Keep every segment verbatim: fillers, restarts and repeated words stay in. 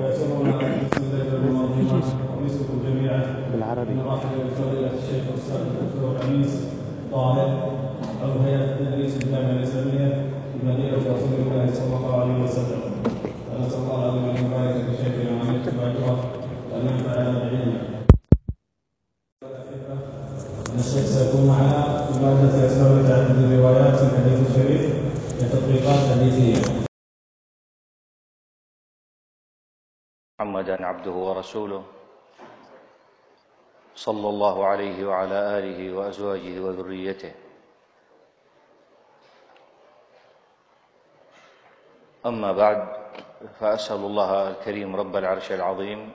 ويسرنا ان نسند المنظومه ونسلكم جميعا بالعربي. نرحب بفضيله الشيخ الاستاذ الدكتور انيس طاهر عضو هيئه التدريس بالجامعه الاسلاميه في مدينه رسول الله صلى الله عليه وسلم. ونسال الله العظيم ان يبارك في شيخنا وان يتبعه وان ينفعنا بعلمه. الشيخ سيكون معنا في ماده اسماء تعدد الروايات في الحديث الشريف لتطبيقات حديثيه. محمدا عبده ورسوله صلى الله عليه وعلى آله وأزواجه وذريته. أما بعد، فأسأل الله الكريم رب العرش العظيم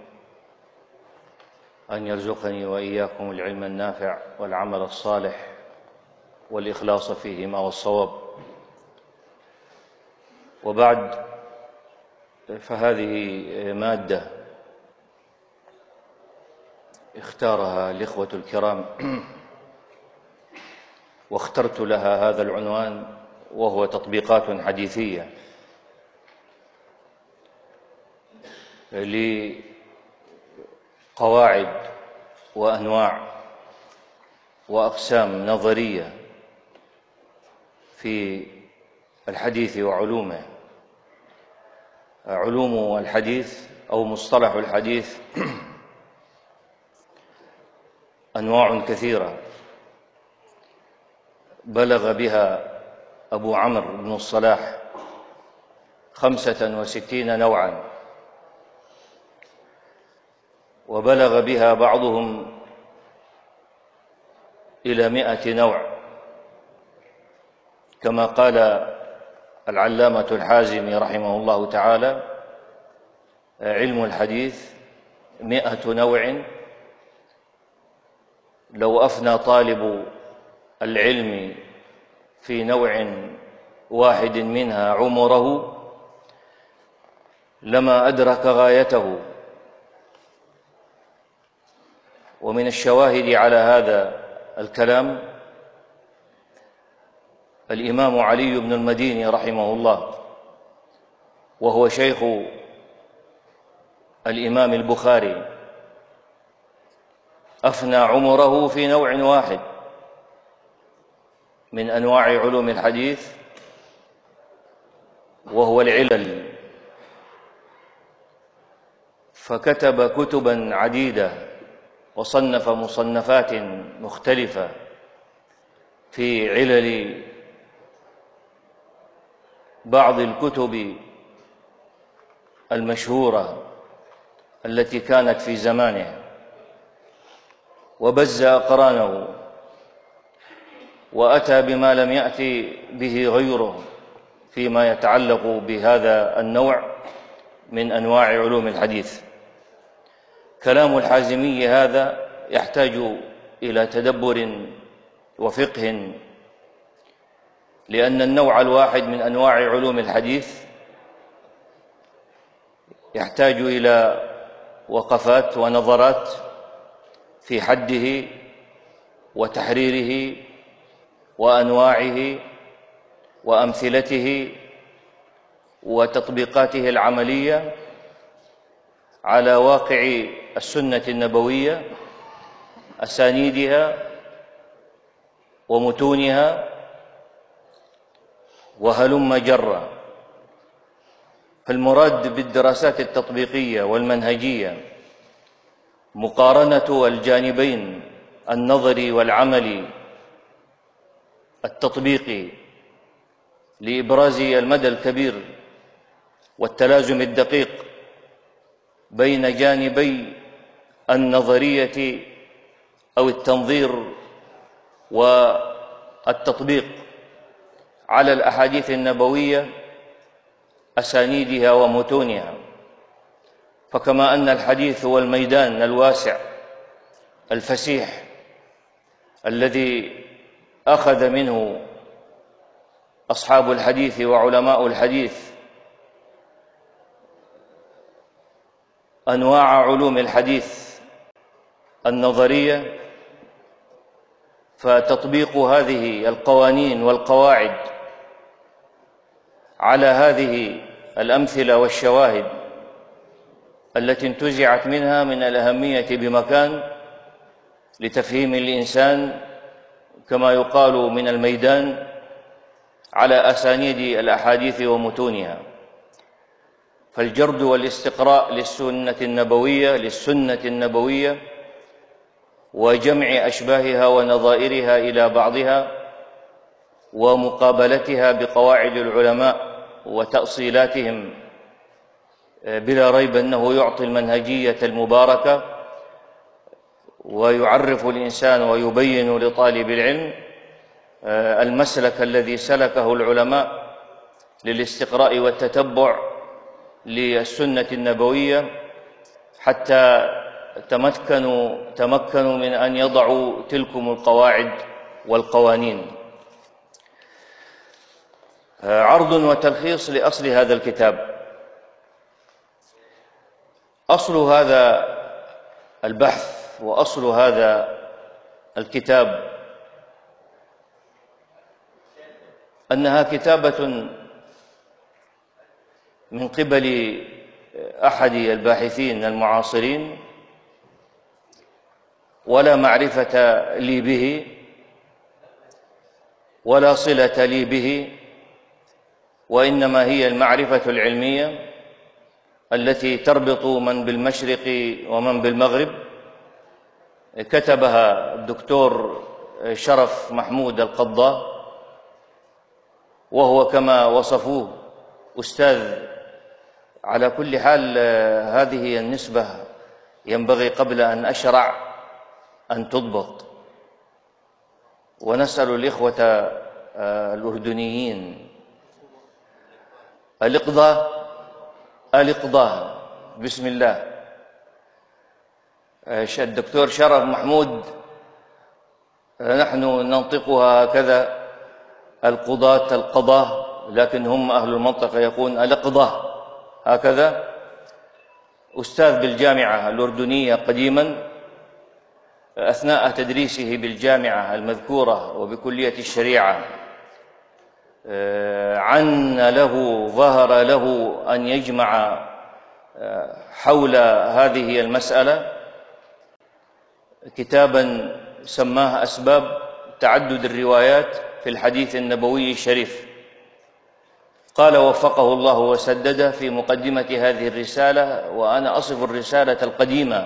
أن يرزقني وإياكم العلم النافع والعمل الصالح والإخلاص فيهما والصواب. وبعد، فهذه مادة اختارها الإخوة الكرام واخترت لها هذا العنوان، وهو تطبيقات حديثية لقواعد وأنواع وأقسام نظرية في الحديث وعلومه. علوم الحديث أو مصطلح الحديث أنواع كثيرة بلغ بها أبو عمرو بن الصلاح خمسة وستين نوعا، وبلغ بها بعضهم إلى مئة نوع، كما قال العلامة الحازمي رحمه الله تعالى: علم الحديث مئة نوع، لو أفنى طالب العلم في نوع واحد منها عمره لما أدرك غايته. ومن الشواهد على هذا الكلام الإمام علي بن المديني رحمه الله، وهو شيخ الإمام البخاري، أفنى عمره في نوع واحد من أنواع علوم الحديث، وهو العلل، فكتب كتبا عديدة وصنف مصنفات مختلفة في علل بعض الكتب المشهورة التي كانت في زمانه، وبز أقرانه وأتى بما لم يأتي به غيره فيما يتعلق بهذا النوع من أنواع علوم الحديث. كلام الحازمي هذا يحتاج إلى تدبر وفقه، لأن النوع الواحد من أنواع علوم الحديث يحتاج إلى وقفات ونظرات في حده وتحريره وأنواعه وأمثلته وتطبيقاته العملية على واقع السنة النبوية، أسانيدها ومتونها وهلم جرا. فالمراد بالدراسات التطبيقية والمنهجية مقارنة الجانبين النظري والعملي التطبيقي لإبراز المدى الكبير والتلازم الدقيق بين جانبي النظرية أو التنظير والتطبيق على الأحاديث النبوية، أسانيدها ومتونها. فكما أن الحديث هو الميدان الواسع الفسيح الذي أخذ منه أصحاب الحديث وعلماء الحديث أنواع علوم الحديث النظرية، فتطبيق هذه القوانين والقواعد على هذه الأمثلة والشواهد التي انتزعت منها من الأهمية بمكان لتفهيم الإنسان كما يقال من الميدان على أسانيد الأحاديث ومتونها. فالجرد والاستقراء للسنة النبوية للسنة النبوية وجمع أشباهها ونظائرها إلى بعضها ومقابلتها بقواعد العلماء وتأصيلاتهم بلا ريب أنه يعطي المنهجية المباركة ويعرف الإنسان ويبين لطالب العلم المسلك الذي سلكه العلماء للاستقراء والتتبع للسنة النبوية حتى تمكنوا تمكنوا من أن يضعوا تلكم القواعد والقوانين. عرض وتلخيص لأصل هذا الكتاب. أصل هذا البحث وأصل هذا الكتاب أنها كتابة من قبل أحد الباحثين المعاصرين، ولا معرفة لي به ولا صلة لي به، وإنما هي المعرفة العلمية التي تربط من بالمشرق ومن بالمغرب. كتبها الدكتور شرف محمود القضاة، وهو كما وصفوه أستاذ. على كل حال هذه النسبة ينبغي قبل أن أشرع أن تضبط، ونسأل الإخوة الأردنيين الإقضاء الإقضاء بسم الله. الدكتور شرف محمود نحن ننطقها هكذا القضاة القضاة، لكن هم أهل المنطقة يقولون الإقضاء هكذا. أستاذ بالجامعة الأردنية قديما، أثناء تدريسه بالجامعة المذكورة وبكلية الشريعة عن له ظهر له أن يجمع حول هذه المسألة كتابا سماه أسباب تعدد الروايات في الحديث النبوي الشريف. قال وفقه الله وسدده في مقدمة هذه الرسالة، وأنا أصف الرسالة القديمة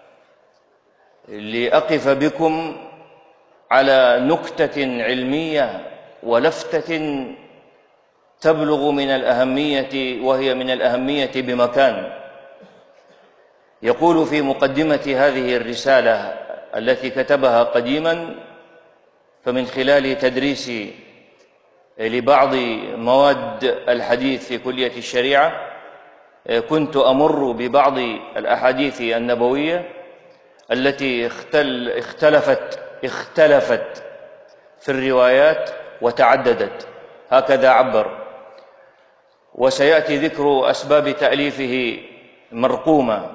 لأقف بكم على نكتة علمية ولفتة تبلغ من الأهمية، وهي من الأهمية بمكان. يقول في مقدمة هذه الرسالة التي كتبها قديما: فمن خلال تدريسي لبعض مواد الحديث في كلية الشريعة كنت أمر ببعض الأحاديث النبوية التي اختل اختلفت اختلفت في الروايات وتعددت، هكذا عبر. وسيأتي ذكر أسباب تأليفه مرقومة.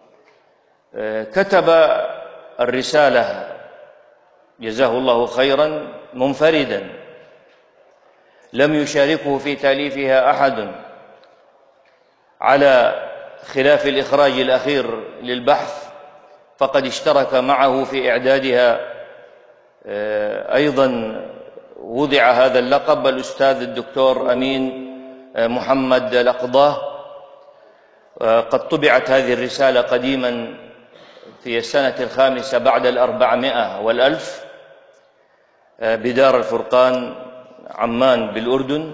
كتب الرسالة جزاه الله خيرا منفردا، لم يشاركه في تأليفها أحد، على خلاف الإخراج الأخير للبحث فقد اشترك معه في إعدادها أيضا وضع هذا اللقب الأستاذ الدكتور أمين محمد الأقضاة. قد طبعت هذه الرسالة قديما في السنة الخامسة بعد الأربعمائة والألف بدار الفرقان عمان بالأردن.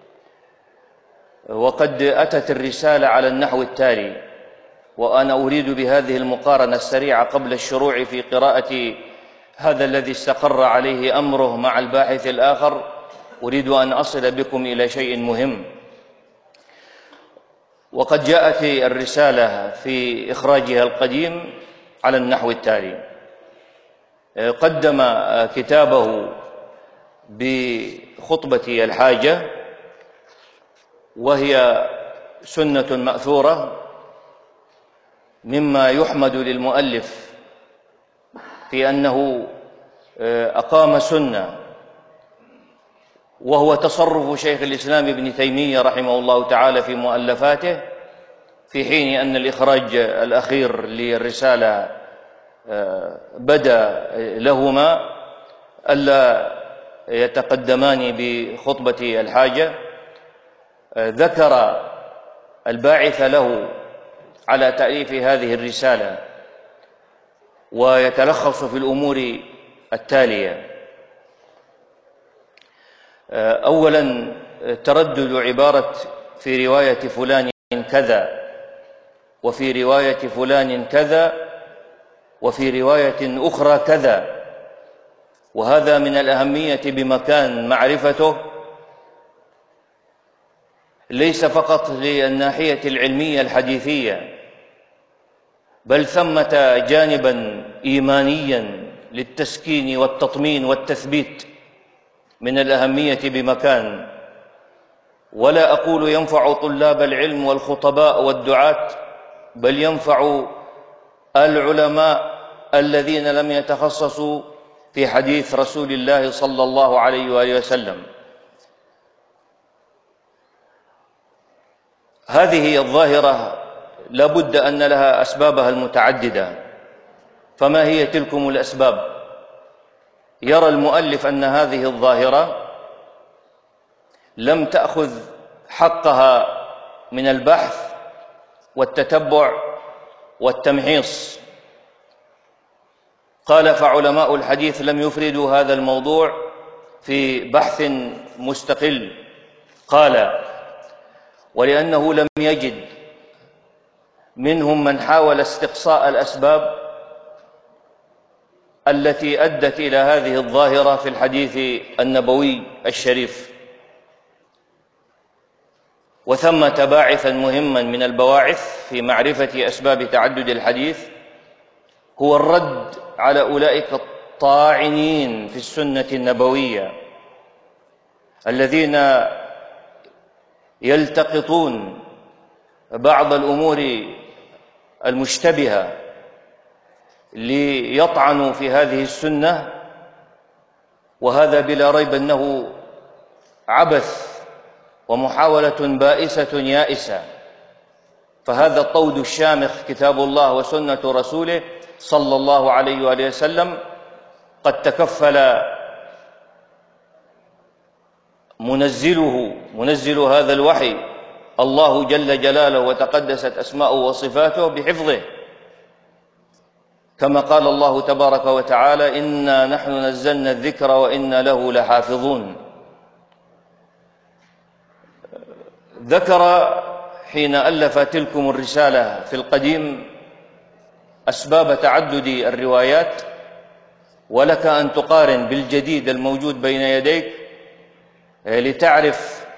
وقد أتت الرسالة على النحو التالي، وأنا أريد بهذه المقارنة السريعة قبل الشروع في قراءة هذا الذي استقر عليه أمره مع الباحث الآخر، أريد أن أصل بكم إلى شيء مهم. وقد جاءت الرسالة في إخراجها القديم على النحو التالي: قدم كتابه بخطبة الحاجة، وهي سنة مأثورة مما يحمد للمؤلف في أنه أقام سنة، وهو تصرف شيخ الإسلام ابن تيمية رحمه الله تعالى في مؤلفاته، في حين أن الإخراج الأخير للرسالة بدا لهما ألا يتقدمان بخطبة الحاجة، ذكر الباعث له على تأليف هذه الرسالة، ويتلخص في الأمور التالية: أولاً، تردد عبارة في رواية فلان كذا، وفي رواية فلان كذا، وفي رواية أخرى كذا، وهذا من الأهمية بمكان معرفته، ليس فقط للناحية العلمية الحديثية، بل ثمة جانباً إيمانياً للتسكين والتطمين والتثبيت من الأهمية بمكان. ولا أقول ينفع طلاب العلم والخطباء والدعاة، بل ينفع العلماء الذين لم يتخصصوا في حديث رسول الله صلى الله عليه وآله وسلم. هذه الظاهرة لا بد أن لها أسبابها المتعددة، فما هي تلكم الأسباب؟ يرى المؤلف أن هذه الظاهرة لم تأخذ حقها من البحث والتتبع والتمحيص. قال: فعلماء الحديث لم يفردوا هذا الموضوع في بحث مستقل. قال: ولأنه لم يجد منهم من حاول استقصاء الأسباب التي أدت إلى هذه الظاهرة في الحديث النبوي الشريف. وثمة باعثاً مهماً من البواعث في معرفة أسباب تعدد الحديث هو الرد على أولئك الطاعنين في السنة النبوية الذين يلتقطون بعض الأمور المشتبهة ليطعنوا في هذه السنة، وهذا بلا ريب أنه عبث ومحاولة بائسة يائسة. فهذا الطود الشامخ كتاب الله وسنة رسوله صلى الله عليه وآله وسلم قد تكفل منزله منزل هذا الوحي الله جل جلاله وتقدست أسماؤه وصفاته بحفظه، كما قال الله تبارك وتعالى: إنا نحن نزلنا الذكر وإنا له لحافظون. ذكر حين ألف تلكم الرسالة في القديم أسباب تعدد الروايات، ولك أن تقارن بالجديد الموجود بين يديك لتعرف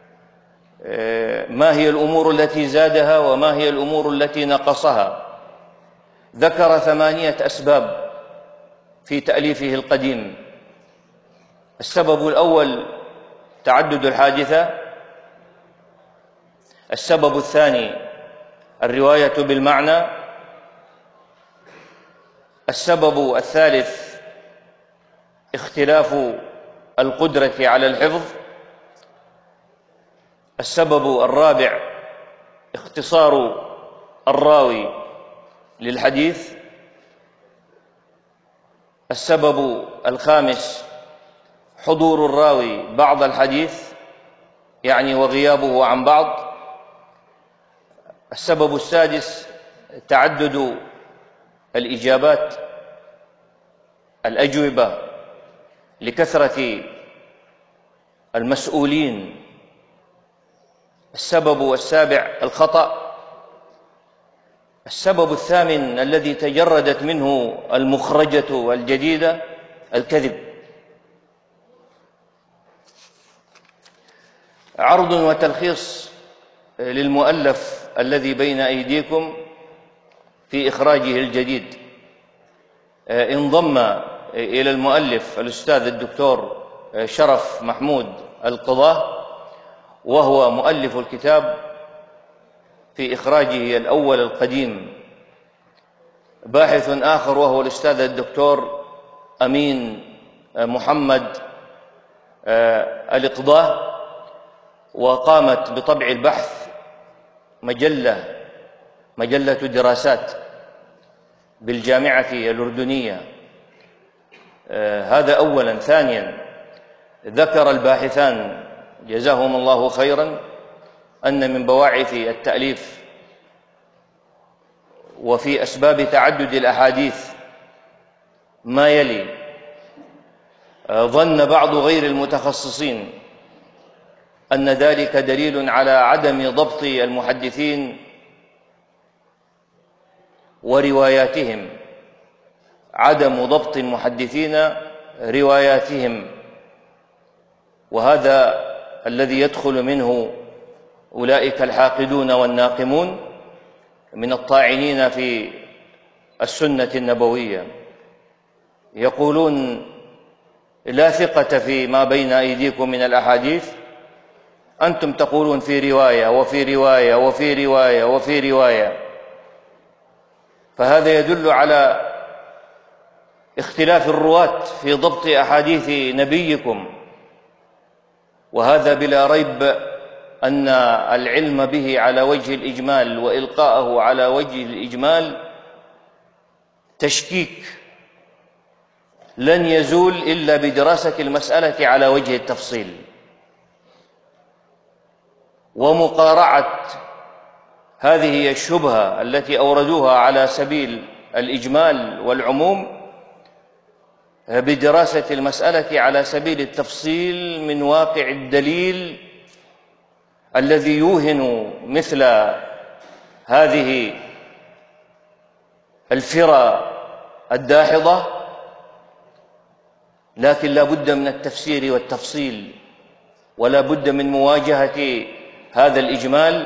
ما هي الأمور التي زادها وما هي الأمور التي نقصها. ذكر ثمانية أسباب في تأليفه القديم. السبب الأول تعدد الحادثة. السبب الثاني الرواية بالمعنى. السبب الثالث اختلاف القدرة على الحفظ. السبب الرابع اختصار الراوي للحديث. السبب الخامس حضور الراوي بعض الحديث، يعني وغيابه عن بعض. السبب السادس تعدد الإجابات، الأجوبة لكثرة المسؤولين. السبب السابع الخطأ. السبب الثامن الذي تجردت منه المخرجة والجديدة الكذب. عرض وتلخيص للمؤلف الذي بين أيديكم في إخراجه الجديد. انضم إلى المؤلف الأستاذ الدكتور شرف محمود القضاة، وهو مؤلف الكتاب في إخراجه الأول القديم. باحث آخر وهو الأستاذ الدكتور أمين محمد القضاة، وقامت بطبع البحث مجلة مجلة دراسات بالجامعة الأردنية. هذا أولا. ثانيا، ذكر الباحثان جزاهم الله خيرا أن من بواعث التأليف وفي أسباب تعدد الأحاديث ما يلي: ظن بعض غير المتخصصين أن ذلك دليل على عدم ضبط المحدثين ورواياتهم، عدم ضبط المحدثين رواياتهم، وهذا الذي يدخل منه أولئك الحاقدون والناقمون من الطاعنين في السنة النبوية، يقولون: لا ثقة في ما بين أيديكم من الأحاديث، أنتم تقولون في رواية وفي رواية وفي رواية وفي رواية. فهذا يدل على اختلاف الرواة في ضبط أحاديث نبيكم، وهذا بلا ريب أن العلم به على وجه الإجمال وإلقاءه على وجه الإجمال تشكيك لن يزول إلا بدراسة المسألة على وجه التفصيل ومقارعة هذه الشبهة التي أوردوها على سبيل الإجمال والعموم بدراسة المسألة على سبيل التفصيل من واقع الدليل الذي يوهن مثل هذه الفرى الداحضة، لكن لا بد من التفسير والتفصيل، ولا بد من مواجهة هذا الإجمال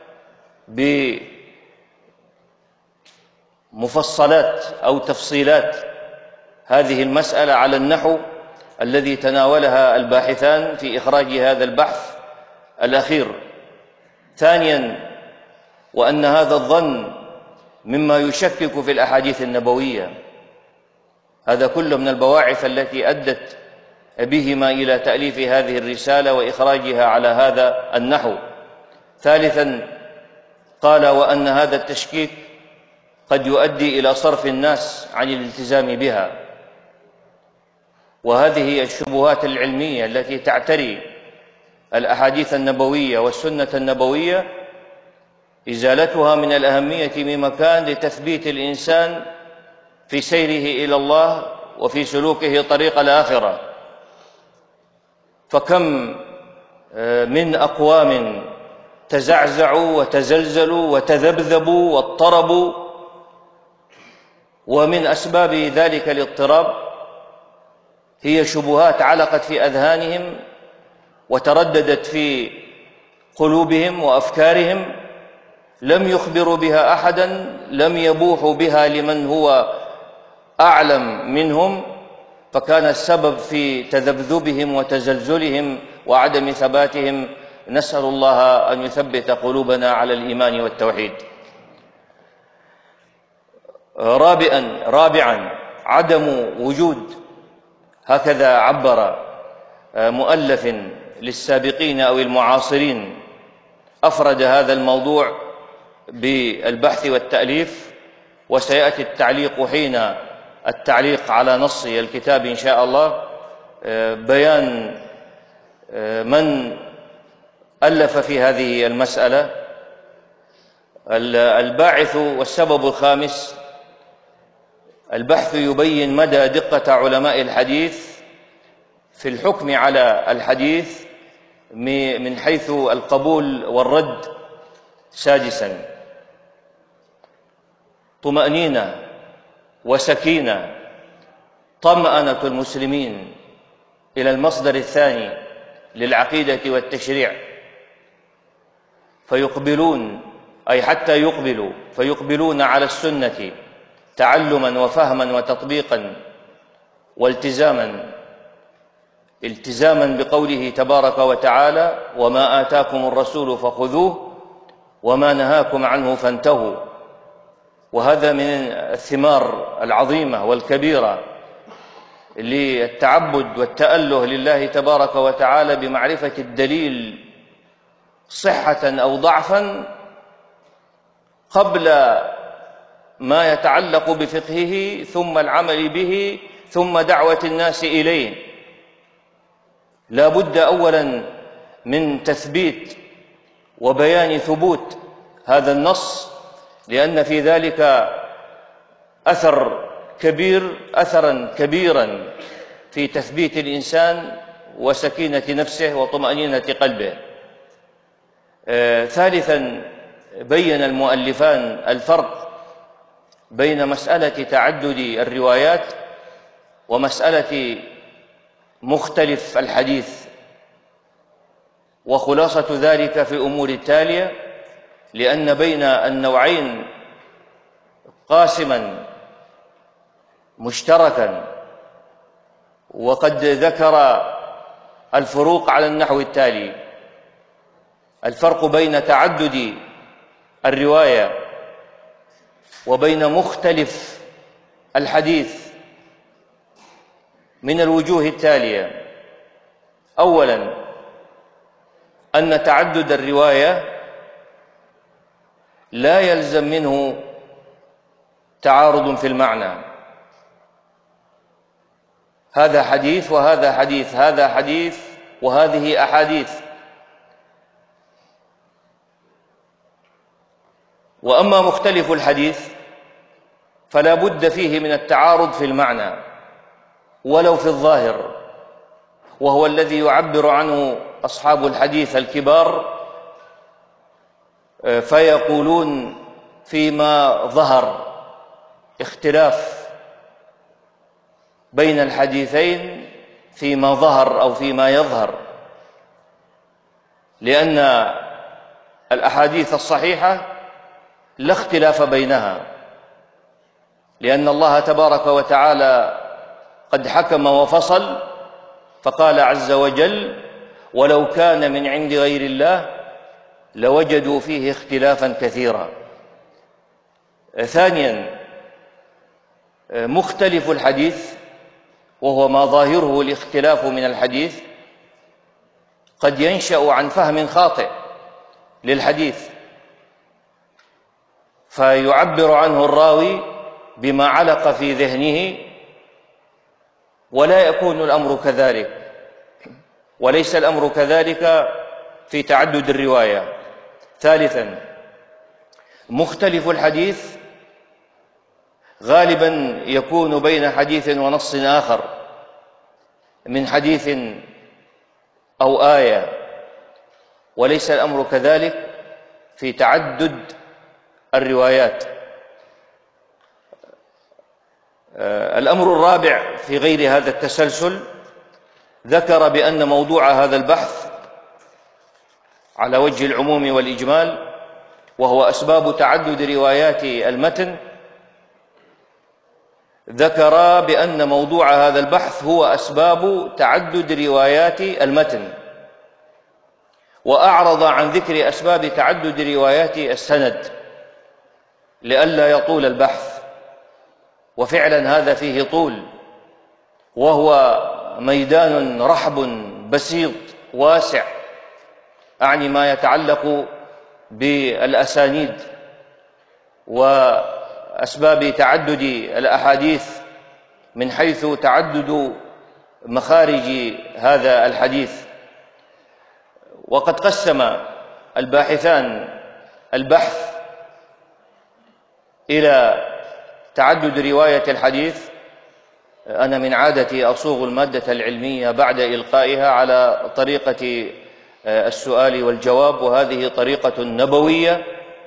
بمفصلات أو تفصيلات هذه المسألة على النحو الذي تناولها الباحثان في إخراج هذا البحث الأخير. ثانياً، وأن هذا الظن مما يشكك في الأحاديث النبوية. هذا كله من البواعث التي أدت بهما إلى تأليف هذه الرسالة وإخراجها على هذا النحو. ثالثاً، قال: وأن هذا التشكيك قد يؤدي إلى صرف الناس عن الالتزام بها. وهذه هي الشبهات العلمية التي تعتري الأحاديث النبوية والسنة النبوية، إزالتها من الأهمية بمكان لتثبيت الإنسان في سيره إلى الله وفي سلوكه طريق الآخرة. فكم من أقوام تزعزعوا وتزلزلوا وتذبذبوا واضطربوا، ومن أسباب ذلك الاضطراب هي شبهات علقت في أذهانهم وترددت في قلوبهم وأفكارهم، لم يخبروا بها أحداً، لم يبوحوا بها لمن هو أعلم منهم، فكان السبب في تذبذبهم وتزلزلهم وعدم ثباتهم. نسأل الله أن يثبت قلوبنا على الإيمان والتوحيد. رابعاً رابعاً عدم وجود، هكذا عبر مؤلف للسابقين أو المعاصرين أفرد هذا الموضوع بالبحث والتأليف، وسيأتي التعليق حين التعليق على نص الكتاب إن شاء الله، بيان من ألف في هذه المسألة. الباعث والسبب الخامس: البحث يبين مدى دقة علماء الحديث في الحكم على الحديث من حيث القبول والرد. سادساً، طمأنينة وسكينة، طمأنة المسلمين إلى المصدر الثاني للعقيدة والتشريع، فيقبلون، أي حتى يقبلوا، فيقبلون على السنة تعلماً وفهماً وتطبيقاً والتزاماً، التزاماً بقوله تبارك وتعالى: وما آتاكم الرسول فخذوه وما نهاكم عنه فانتهوا. وهذا من الثمار العظيمة والكبيرة للتعبد والتأله لله تبارك وتعالى بمعرفة الدليل صحة أو ضعفا، قبل ما يتعلق بفقهه، ثم العمل به، ثم دعوة الناس إليه. لا بد أولا من تثبيت وبيان ثبوت هذا النص، لأن في ذلك أثر كبير أثرا كبيرا في تثبيت الإنسان وسكينة نفسه وطمأنينة قلبه. آه، ثالثا، بين المؤلفان الفرق بين مسألة تعدد الروايات ومسألة مختلف الحديث، وخلاصة ذلك في الأمور التالية: لأن بين النوعين قاسما مشتركا، وقد ذكر الفروق على النحو التالي: الفرق بين تعدد الرواية وبين مختلف الحديث من الوجوه التالية. أولا، أن تعدد الرواية لا يلزم منه تعارض في المعنى، هذا حديث وهذا حديث، هذا حديث وهذه أحاديث. وأما مختلف الحديث فلا بد فيه من التعارض في المعنى ولو في الظاهر، وهو الذي يعبر عنه أصحاب الحديث الكبار فيقولون فيما ظهر اختلاف بين الحديثين فيما ظهر أو فيما يظهر، لأن الأحاديث الصحيحة لا اختلاف بينها، لأن الله تبارك وتعالى قد حكم وفصل، فقال عز وجل: ولو كان من عند غير الله لوجدوا فيه اختلافا كثيرا. ثانيا، مختلف الحديث وهو ما ظاهره الاختلاف من الحديث قد ينشأ عن فهم خاطئ للحديث، فيعبر عنه الراوي بما علق في ذهنه، ولا يكون الأمر كذلك، وليس الأمر كذلك في تعدد الرواية. ثالثا، مختلف الحديث غالبا يكون بين حديث ونص آخر من حديث أو آية، وليس الأمر كذلك في تعدد الروايات. الأمر الرابع في غير هذا التسلسل، ذكر بأن موضوع هذا البحث على وجه العموم والإجمال وهو أسباب تعدد روايات المتن، ذكر بأن موضوع هذا البحث هو أسباب تعدد روايات المتن، وأعرض عن ذكر أسباب تعدد روايات السند لئلا يطول البحث، وفعلا هذا فيه طول، وهو ميدان رحب بسيط واسع، أعني ما يتعلق بالأسانيد وأسباب تعدد الأحاديث من حيث تعدد مخارج هذا الحديث. وقد قسم الباحثان البحث إلى تعدد رواية الحديث. أنا من عادتي أصوغ المادة العلمية بعد إلقائها على طريقة السؤال والجواب، وهذه طريقة نبوية،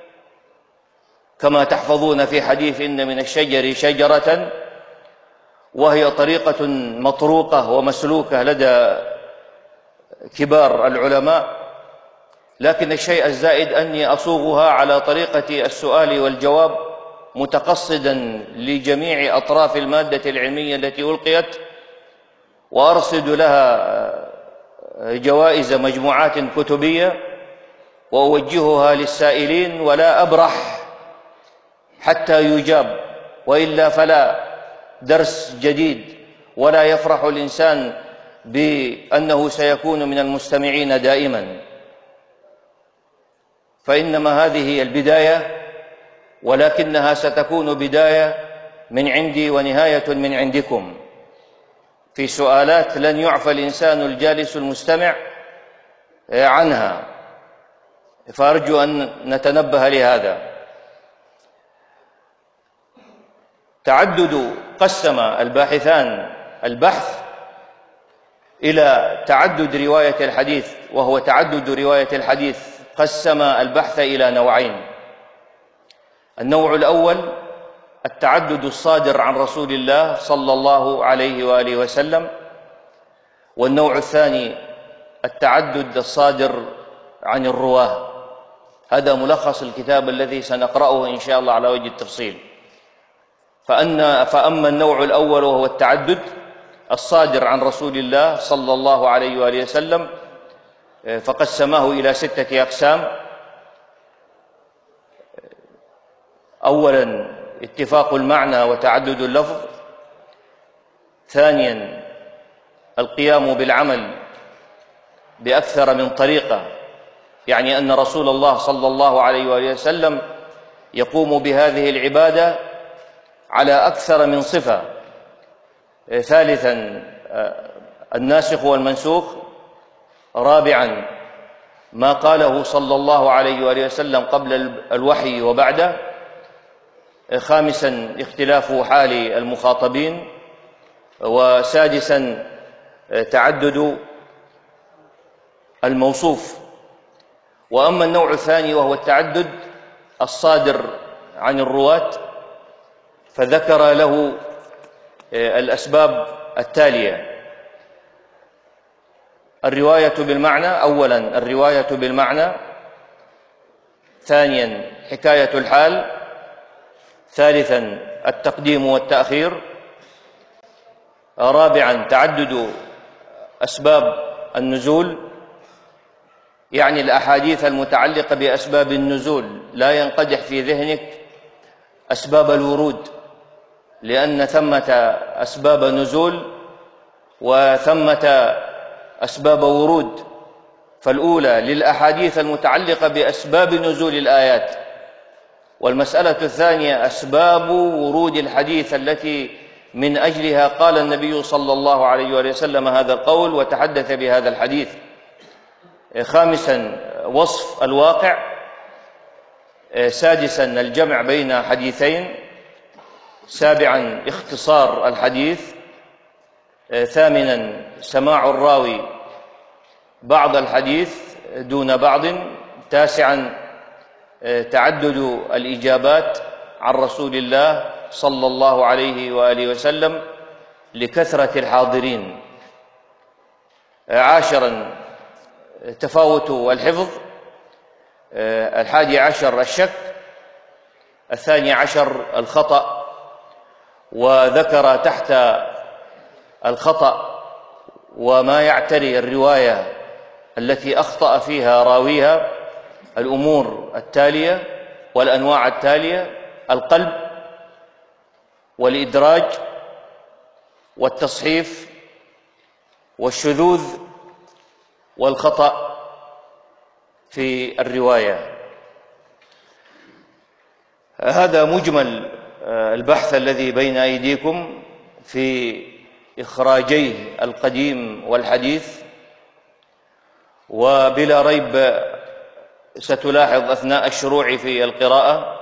كما تحفظون في حديث إن من الشجر شجرة، وهي طريقة مطروقة ومسلوكة لدى كبار العلماء، لكن الشيء الزائد أني أصوغها على طريقة السؤال والجواب متقصدا لجميع أطراف المادة العلمية التي ألقيت، وأرصد لها جوائز مجموعات كتبية وأوجهها للسائلين، ولا أبرح حتى يجاب، وإلا فلا درس جديد، ولا يفرح الإنسان بأنه سيكون من المستمعين دائما. فإنما هذه البداية ولكنها ستكون بداية من عندي ونهاية من عندكم، في سؤالات لن يعفى الإنسان الجالس المستمع عنها، فأرجو أن نتنبه لهذا. تعدد قسم الباحثان البحث إلى تعدد رواية الحديث، وهو تعدد رواية الحديث قسم البحث إلى نوعين. النوع الأول التعدد الصادر عن رسول الله صلى الله عليه وآله وسلم، والنوع الثاني التعدد الصادر عن الرواه. هذا ملخص الكتاب الذي سنقرأه إن شاء الله على وجه التفصيل. فأن فأما النوع الأول وهو التعدد الصادر عن رسول الله صلى الله عليه وآله وسلم فقسمه إلى ستة أقسام. أولاً اتفاق المعنى وتعدد اللفظ. ثانياً القيام بالعمل بأكثر من طريقة، يعني أن رسول الله صلى الله عليه وآله وسلم يقوم بهذه العبادة على أكثر من صفة. ثالثاً الناسخ والمنسوخ. رابعاً ما قاله صلى الله عليه وآله وسلم قبل الوحي وبعده. خامساً اختلاف حال المخاطبين. وسادساً تعدد الموصوف. وأما النوع الثاني وهو التعدد الصادر عن الرواة فذكر له الأسباب التالية: الرواية بالمعنى. أولاً الرواية بالمعنى. ثانياً حكاية الحال. ثالثاً التقديم والتأخير. رابعاً تعدد أسباب النزول، يعني الأحاديث المتعلقة بأسباب النزول. لا ينقدح في ذهنك أسباب الورود، لأن ثمة أسباب نزول وثمة أسباب ورود. فالأولى للأحاديث المتعلقة بأسباب نزول الآيات، والمسألة الثانية أسباب ورود الحديث التي من أجلها قال النبي صلى الله عليه وآله وسلم هذا القول وتحدث بهذا الحديث. خامساً وصف الواقع. سادساً الجمع بين حديثين. سابعاً اختصار الحديث. ثامناً سماع الراوي بعض الحديث دون بعض. تاسعاً تعدد الإجابات عن رسول الله صلى الله عليه وآله وسلم لكثرة الحاضرين. عاشراً تفاوت الحفظ. الحادي عشر الشك. الثاني عشر الخطأ، وذكر تحت الخطأ وما يعتري الرواية التي أخطأ فيها راويها الأمور التالية والأنواع التالية: القلب والإدراج والتصحيف والشذوذ والخطأ في الرواية. هذا مجمل البحث الذي بين أيديكم في إخراجيه القديم والحديث. وبلا ريب ستلاحظ أثناء الشروع في القراءة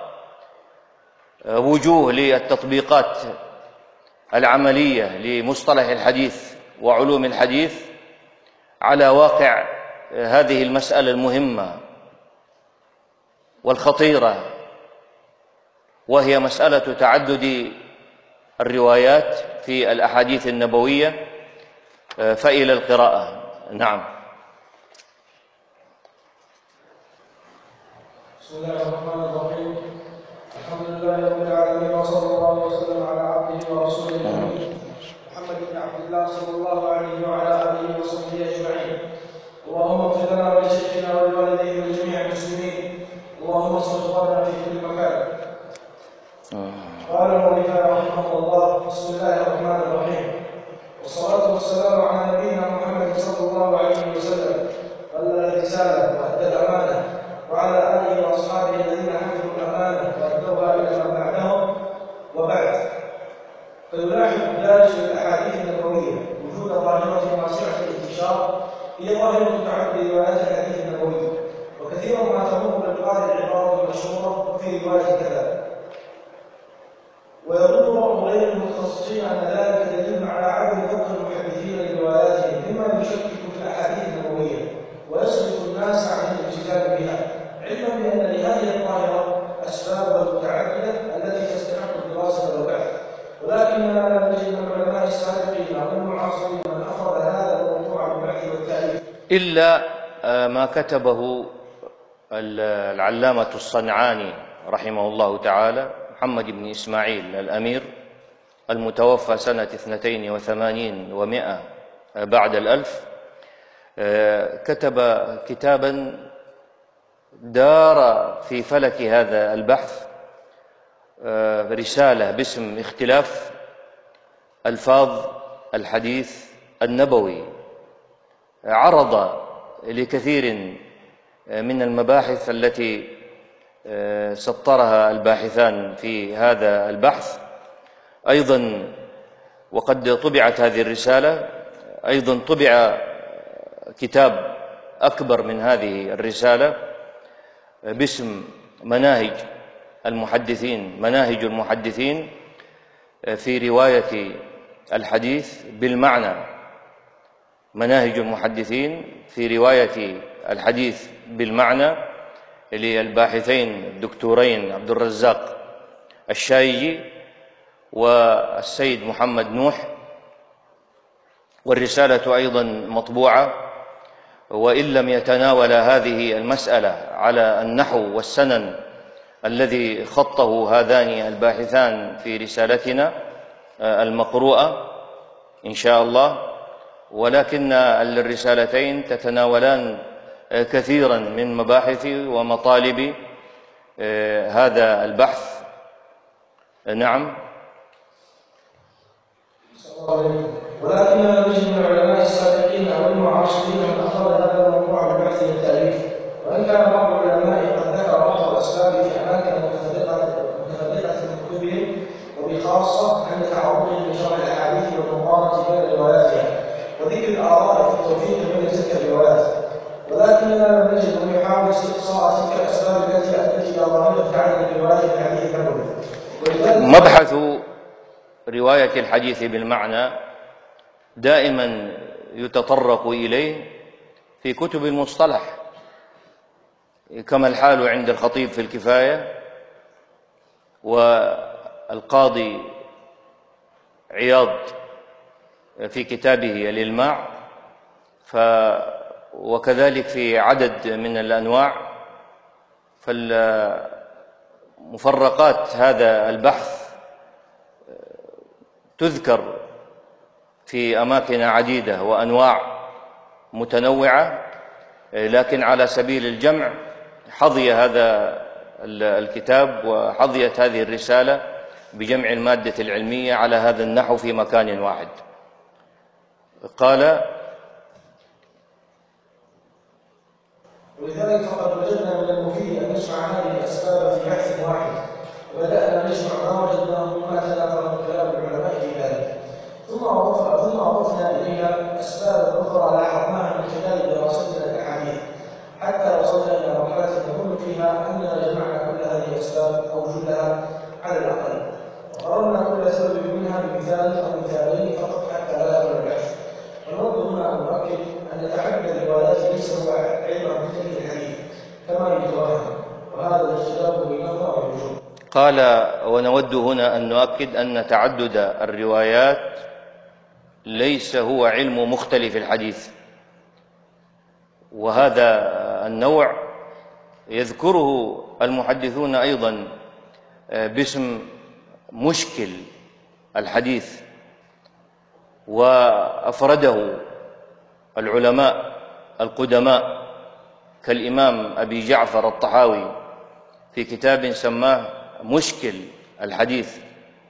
وجوه للتطبيقات العملية لمصطلح الحديث وعلوم الحديث على واقع هذه المسألة المهمة والخطيرة، وهي مسألة تعدد الروايات في الأحاديث النبوية. فإلى القراءة. نعم. بسم الله الرحمن الرحيم. الحمد لله رب العالمين، وصلى الله وسلم على عبده ورسوله الأمين محمد بن عبد الله صلى الله عليه وعلى آله وصحبه أجمعين. اللهم اغفر لنا ولشيخنا ولوالديه ولجميع المسلمين. اللهم اصرف في كل مكان. قال المؤلف رحمه الله: بسم الله الرحمن الرحيم، والصلاة والسلام على نبينا محمد صلى الله عليه وسلم، بلغ الرسالة وأدى الأمانة وعلى آله وأصحابه الذين حفظوا الأمانة وأدوها إلى من بعدهم. وبعد، فيلاحظ الدارس للأحاديث النبوية وجود ظاهرة واسعة الانتشار هي ظاهرة تعدد روايات الحديث النبوي، وكثيرا ما تمر بالقارئ العبارة المشهورة وفي رواية كذا، ويظن بعض غير المتخصصين أن ذلك دليل على عدم ضبط المحدثين لرواياتهم، مما يشكك في الأحاديث النبوية ويصرف الناس عن الالتزام بها، علما بأن لهذه الظاهرة أسبابا متعددة التي تستحق الدراسة والبحث، ولكننا لا نجد من العلماء السابقين والمعاصرين من أخذ هذا الموضوع بالبحث والتأليف إلا ما كتبه العلامة الصنعاني رحمه الله تعالى، محمد بن إسماعيل الأمير، المتوفى سنة اثنتين وثمانين ومائة بعد الألف. كتب كتابا دار في فلك هذا البحث، رسالة باسم اختلاف ألفاظ الحديث النبوي، عرض لكثير من المباحث التي سطرها الباحثان في هذا البحث. أيضا وقد طبعت هذه الرسالة، أيضا طبع كتاب أكبر من هذه الرسالة باسم مناهج المحدثين مناهج المحدثين في رواية الحديث بالمعنى مناهج المحدثين في رواية الحديث بالمعنى للباحثين الدكتورين عبد الرزاق الشايجي والسيد محمد نوح، والرسالة أيضا مطبوعة، وإن لم يتناول هذه المسألة على النحو والسنن الذي خطه هذان الباحثان في رسالتنا المقروءة إن شاء الله، ولكن الرسالتين تتناولان كثيرا من مباحث ومطالب هذا البحث. نعم. ولكننا نجد من العلماء السابقين او المعاصرين من اخذ هذا الموضوع بالبحث والتاليف، وان كان بعض العلماء قد ذكر بعض الاسباب في اماكن متفرقه متفرقه من كتبهم، وبخاصه عند تعرضهم لشرح الاحاديث والمقارنه بين رواياتها وذكر الاراء في التوفيق بين تلك الروايات، ولكننا نجد من يحاول استقصاء تلك الاسباب التي ادت الى ظاهره تعدد روايات الحديث النبوي. مبحث رواية الحديث بالمعنى دائما يتطرق إليه في كتب المصطلح، كما الحال عند الخطيب في الكفاية والقاضي عياض في كتابه الإلماع، ف وكذلك في عدد من الأنواع. فالمفرقات هذا البحث تذكر في أماكن عديدة وأنواع متنوعة، لكن على سبيل الجمع حظي هذا الكتاب وحظيت هذه الرسالة بجمع المادة العلمية على هذا النحو في مكان واحد. قال: ولذلك فقد وجدنا من المفيد أن نجمع هذه الأسباب في بحث واحد، وبدأنا نجمع ما وجدناه مما تناقض كلام العلماء في ذلك، ثم ثم أضفنا إليها أسبابا أخرى لاحظناها من خلال دراستنا الأحاديث، حتى وصلنا إلى مرحلة نقول فيها أننا جمعنا كل هذه الأسباب أو جلها على الأقل، وقررنا كل سبب منها بمثال أو مثالين فقط حتى لا يطول البحث. ونود هنا أن نؤكد أن تعدد الروايات ليس هو علم بتلك الحديث كما يتوهم، وهذا الاختلاف بينهما والوجوه. قال: ونود هنا أن نؤكد أن تعدد الروايات ليس هو علم مختلف الحديث، وهذا النوع يذكره المحدثون أيضا باسم مشكل الحديث، وأفرده العلماء القدماء كالإمام أبي جعفر الطحاوي في كتاب سماه مشكل الحديث.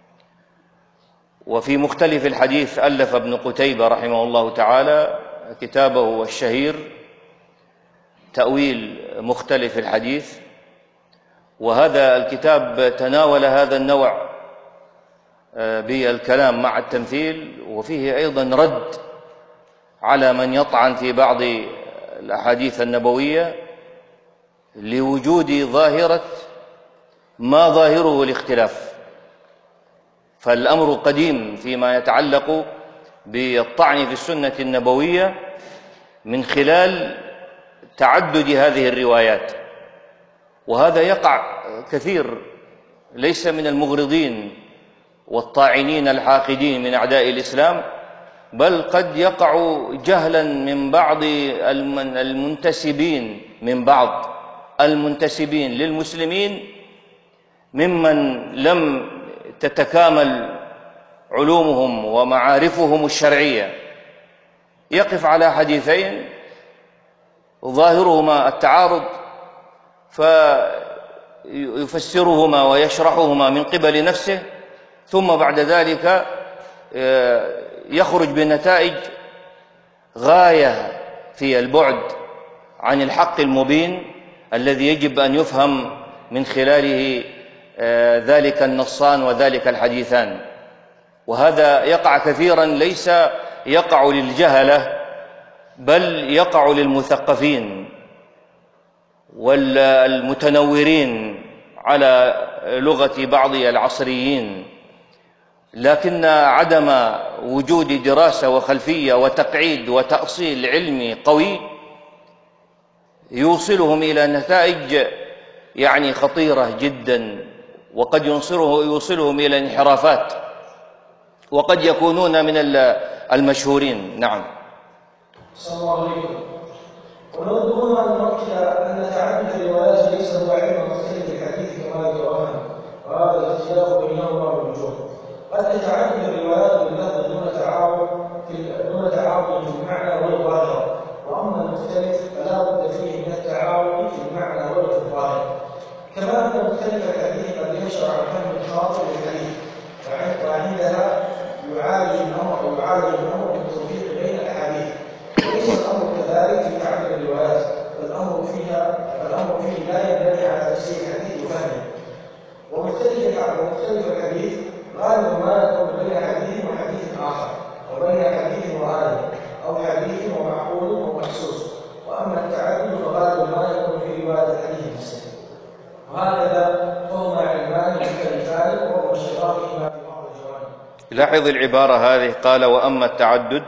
وفي مختلف الحديث ألف ابن قتيبة رحمه الله تعالى كتابه الشهير تأويل مختلف الحديث، وهذا الكتاب تناول هذا النوع بالكلام مع التمثيل، وفيه أيضا رد على من يطعن في بعض الأحاديث النبوية لوجود ظاهرة ما ظاهره الاختلاف. فالأمر قديم فيما يتعلق بالطعن في السنة النبوية من خلال تعدد هذه الروايات، وهذا يقع كثير، ليس من المغرضين والطاعنين الحاقدين من أعداء الإسلام، بل قد يقع جهلا من بعض المنتسبين من بعض المنتسبين للمسلمين ممن لم تتكامل علومهم ومعارفهم الشرعية، يقف على حديثين ظاهرهما التعارض فيفسرهما ويشرحهما من قبل نفسه، ثم بعد ذلك يخرج بنتائج غاية في البعد عن الحق المبين الذي يجب أن يفهم من خلاله ذلك النصان وذلك الحديثان. وهذا يقع كثيرا، ليس يقع للجهلة بل يقع للمثقفين والمتنورين على لغة بعض العصريين، لكن عدم وجود دراسة وخلفية وتقعيد وتأصيل علمي قوي يوصلهم إلى نتائج يعني خطيرة جدا، وقد ينصره يوصلهم إلى انحرافات، وقد يكونون من المشهورين. نعم. صلى الله عليكم. ونود هنا أن نؤكد أن تعدد الروايات ليس هو علم مختلف الحديث كما يتوهم، وهذا الاختلاف بينهما بالوجوه. قد تتعدد الروايات باللفظ دون تعارض دون تعارض في المعنى والظاهر، وأما المختلف فلا بد فيه من التعارض في المعنى والظاهر. كما أن مختلف الحديث قد يشرع فهم الخاطئ للحديث، وعندها يعالج الأمر أو يعالج الأمر بالتوفيق بين الأحاديث، وليس الأمر كذلك في تعدد الروايات، فالأمر فيها فالأمر فيه لا ينبني على تفسير الحديث وفهمه. ومختلف ومختلف الحديث غالبا ما يكون بين حديث وحديث آخر، وبين حديث وآية، أو حديث ومعقول ومحسوس. وأما التعدد فغالبا ما يكون في رواية الحديث نفسه. وهكذا فهما علمان مختلفان وهو اشتراكهما في بعض الجوانب. لاحظ العبارة هذه، قال وأما التعدد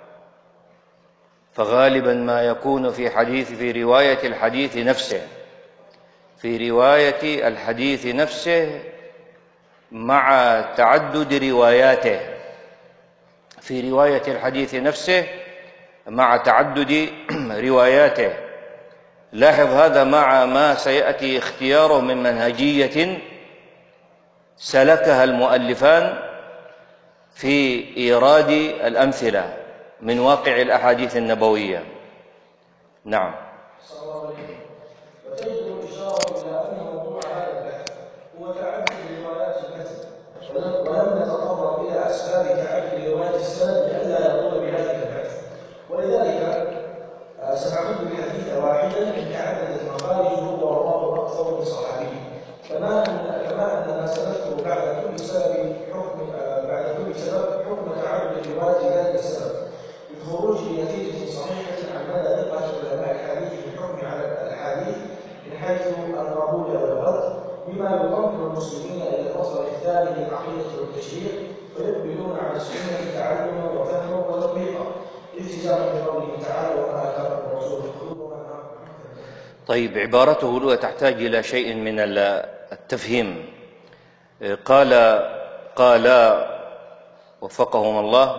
فغالبا ما يكون في حديث في رواية الحديث نفسه في رواية الحديث نفسه مع تعدد رواياته في رواية الحديث نفسه مع تعدد رواياته. لاحظ هذا مع ما سيأتي اختياره من منهجية سلكها المؤلفان في إيراد الأمثلة من واقع الأحاديث النبوية. نعم. صلى الله عليه وسلم. وتجد الإشارة إلى أن موضوع هذا البحث هو تعدد روايات المتن، ولم نتطرق إلى أسباب تعدد روايات السند لئلا يطول بهذه البحث، ولذلك سنعد الحديث واحدا من تعددت مخارجه ورواه أكثر من صحابي، كما أن كما أن ما سنذكر بعد كل سبب حكم بعد كل سبب حكم تعدد روايات ذلك السبب بالخروج بنتيجة صحيحة عن مدى دقة علماء الحديث في الحكم على الأحاديث من حيث القبول والرد، بما يطمئن المسلمين إلى المصدر الثاني للعقيدة والتشريع، فيقبلون على السنة تعلما وفهما وتطبيقا التزاما بقوله تعالى وما آتاكم الرسول فخذوه وما نهاكم عنه. طيب، عبارته الأولى تحتاج إلى شيء من التفهيم. قال قال وفقهم الله،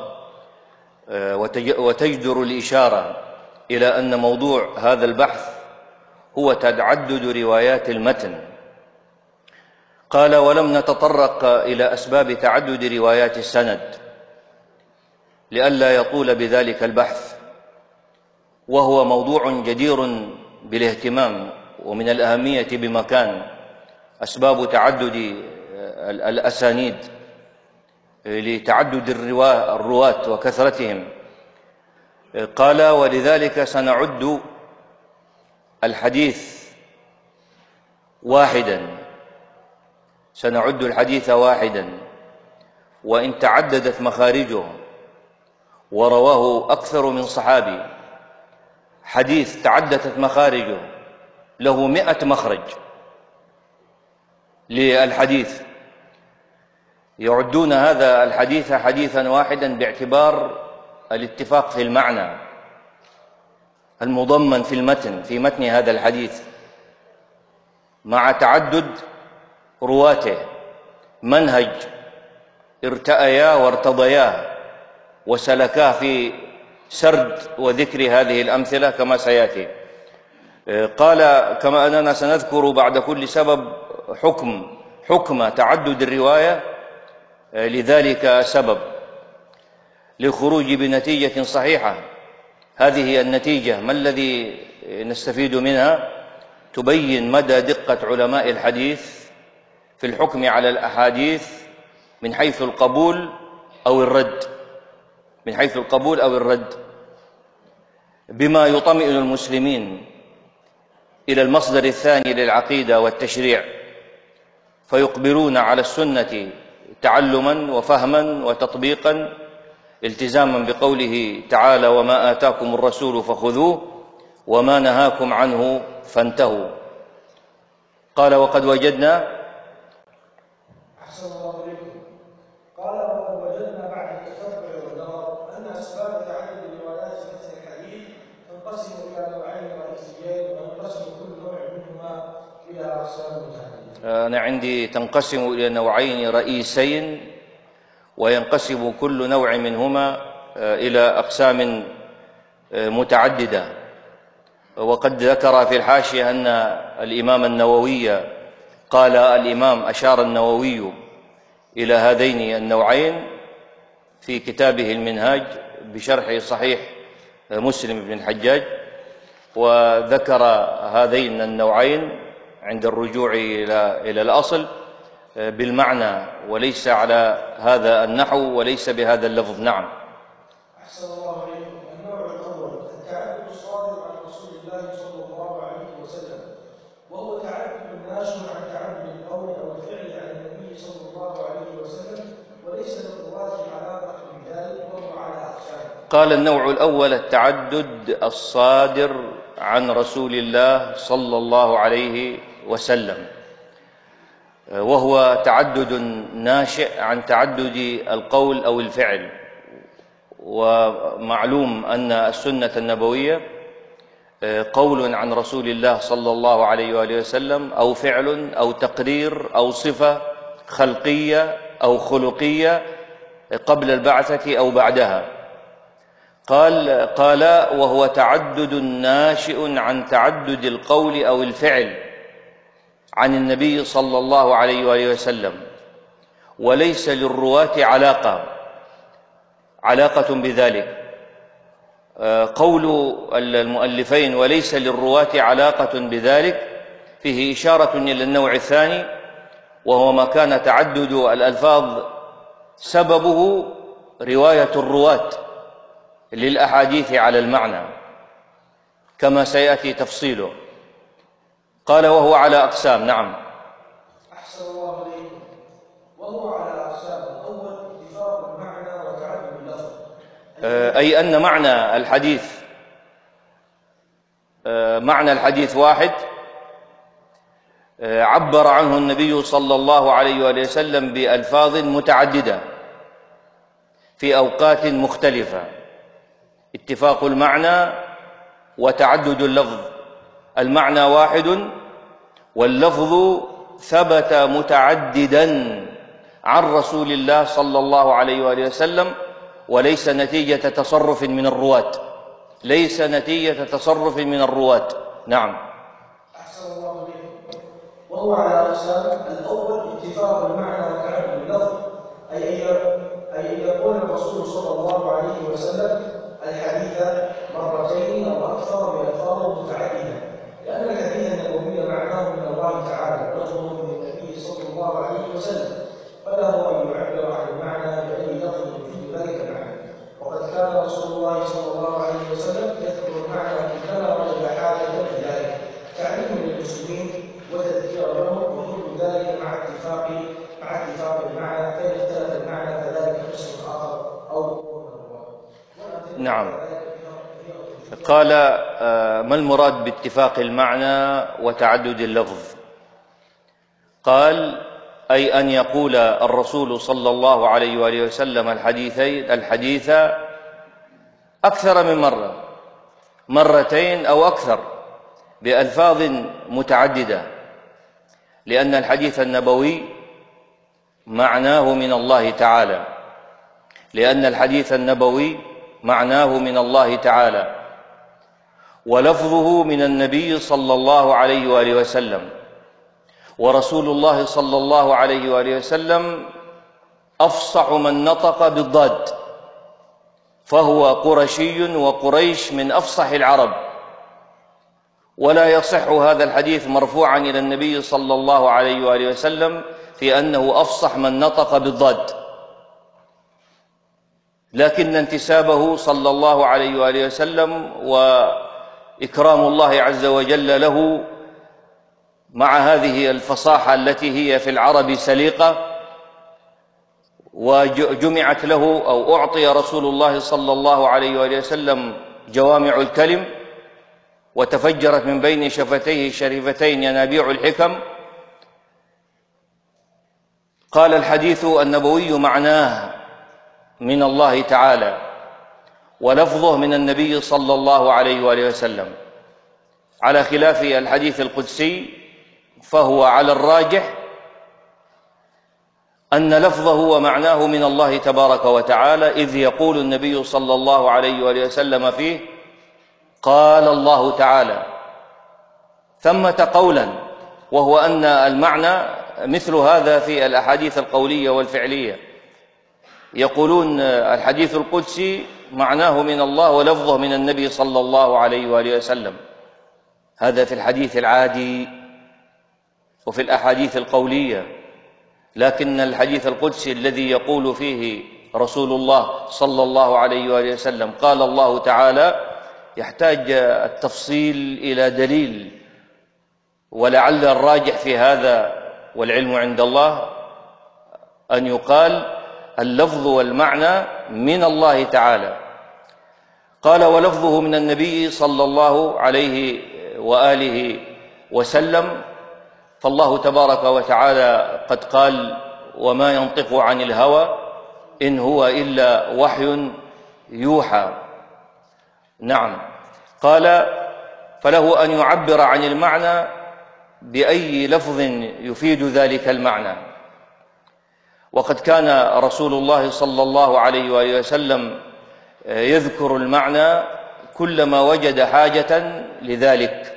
وتجدر الإشارة إلى أن موضوع هذا البحث هو تعدد روايات المتن. قال ولم نتطرق إلى أسباب تعدد روايات السند لئلا يطول بذلك البحث، وهو موضوع جدير بالاهتمام ومن الأهمية بمكان. أسباب تعدد الأسانيد لتعدد الرواة وكثرتهم. قال ولذلك سنعد الحديث واحدا، سنعد الحديث واحدا، وإن تعددت مخارجه ورواه أكثر من صحابي. حديث تعددت مخارجه له مئة مخرج للحديث، يعدون هذا الحديث حديثا واحدا باعتبار الاتفاق في المعنى المضمن في المتن في متن هذا الحديث، مع تعدد رواته، منهج ارتأيا وارتضياه وسلكاه في سرد وذكر هذه الأمثلة كما سيأتي. قال: كما أننا سنذكر بعد كل سبب حكم حكم تعدد الرواية، لذلك سبب للخروج بنتيجة صحيحة. هذه هي النتيجة. ما الذي نستفيد منها؟ تبين مدى دقة علماء الحديث في الحكم على الأحاديث من حيث القبول أو الرد من حيث القبول أو الرد بما يطمئن المسلمين إلى المصدر الثاني للعقيدة والتشريع، فيقبلون على السنة تعلما وفهما وتطبيقا، التزاما بقوله تعالى: وما آتاكم الرسول فخذوه وما نهاكم عنه فانتهوا. قال: وقد وجدنا أحسن الله إليكم. قال: وقد وجدنا بعد التتبع والنظر أن أسباب تعدد الروايات في متن الحديث تنقسم إلى نوعين رئيسيين، وينقسم كل نوع منهما إلى أقسام متعددة. أنا عندي تنقسم إلى نوعين رئيسين، وينقسم كل نوع منهما إلى أقسام متعددة. وقد ذكر في الحاشية أن الإمام النووي قال الإمام أشار النووي إلى هذين النوعين في كتابه المنهاج بشرح صحيح مسلم بن الحجاج، وذكر هذين النوعين عند الرجوع إلى إلى الأصل بالمعنى وليس على هذا النحو وليس بهذا اللفظ. نعم. أحسن الله إليكم. النوع الأول التعدد الصادر عن رسول الله صلى الله عليه وسلم، وهو تعدد ناشئ عن تعدد القول أو الفعل عن النبي صلى الله عليه وسلم، وليس للرواة علاقة بذلك، وهو على أقسام. قال: النوع الأول التعدد الصادر عن رسول الله صلى الله عليه وسلم، وهو تعدد ناشئ عن تعدد القول أو الفعل. ومعلوم أن السنة النبوية قول عن رسول الله صلى الله عليه وآله وسلم، أو فعل أو تقرير أو صفة خلقية أو خلقية قبل البعثة أو بعدها. قال قال وهو تعدد ناشئ عن تعدد القول أو الفعل عن النبي صلى الله عليه وآله وسلم، وليس للرواة علاقة علاقة بذلك. قول المؤلفين وليس للرواة علاقة بذلك فيه إشارة إلى النوع الثاني، وهو ما كان تعدد الألفاظ سببه رواية الرواة للأحاديث على المعنى كما سيأتي تفصيله. قال: وهو على أقسام. نعم. أحسن الله إليكم. وهو على أقسام. الأول اتفاق المعنى وتعدد اللفظ، أي أن معنى الحديث معنى الحديث واحد عبر عنه النبي صلى الله عليه وآله وسلم بألفاظ متعددة في أوقات مختلفة. اتفاق المعنى وتعدد اللفظ. المعنى واحد واللفظ ثبت متعددا عن رسول الله صلى الله عليه وآله وسلم، وليس نتيجة تصرف من الرواة ليس نتيجة تصرف من الرواة. نعم. أحسن الله إليكم. وهو على أقسام. الأول اتفاق المعنى وتعدد اللفظ، أي أن يقول الرسول صلى الله عليه وسلم الحديث مرتين أو أكثر بألفاظ متعددة، لأن الحديث النبوي معناه من الله تعالى ولفظه من النبي صلى الله عليه وسلم، فله أن يعبر عن المعنى بأي لفظ يفيد ذلك المعنى. وقد كان رسول الله صلى الله عليه وسلم يذكر المعنى كلما وجد حاجة لذلك، تعليما للمسلمين وتذكيرا فإن اختلف المعنى فذلك قسم آخر أو نعم. قال ما المراد باتفاق المعنى وتعدد اللفظ؟ قال أي أن يقول الرسول صلى الله عليه وآله وسلم الحديثين الحديث أكثر من مرة، مرتين أو أكثر، بألفاظ متعددة، لأن الحديث النبوي معناه من الله تعالى، لأن الحديث النبوي معناه من الله تعالى، ولفظه من النبي صلى الله عليه وآله وسلم، ورسول الله صلى الله عليه وآله وسلم أفصح من نطق بالضاد، فهو قرشي، وقريش من أفصح العرب، ولا يصح هذا الحديث مرفوعا إلى النبي صلى الله عليه وآله وسلم في أنه أفصح من نطق بالضاد، لكن انتسابه صلى الله عليه وآله وسلم وإكرام الله عز وجل له مع هذه الفصاحة التي هي في العرب سليقة، وجمعت له أو أعطي رسول الله صلى الله عليه وآله وسلم جوامع الكلم، وتفجرت من بين شفتيه الشريفتين ينابيع الحكم. قال الحديث النبوي معناه من الله تعالى، ولفظه من النبي صلى الله عليه وآله وسلم، على خلاف الحديث القدسي، فهو على الراجح أن لفظه ومعناه من الله تبارك وتعالى، إذ يقول النبي صلى الله عليه وآله وسلم فيه: قال الله تعالى. ثمة قولا، وهو أن المعنى مثل هذا في الأحاديث القولية والفعلية، يقولون الحديث القدسي معناه من الله ولفظه من النبي صلى الله عليه وآله وسلم، هذا في الحديث العادي وفي الأحاديث القولية. لكن الحديث القدسي الذي يقول فيه رسول الله صلى الله عليه وآله وسلم قال الله تعالى يحتاج التفصيل إلى دليل، ولعل الراجح في هذا والعلم عند الله أن يقال اللفظ والمعنى من الله تعالى. قال ولفظه من النبي صلى الله عليه وآله وسلم، فالله تبارك وتعالى قد قال: وما ينطق عن الهوى إن هو إلا وحي يوحى. نعم. قال فله أن يعبر عن المعنى بأي لفظ يفيد ذلك المعنى. وقد كان رسول الله صلى الله عليه وآله وسلم يذكر المعنى كلما وجد حاجة لذلك،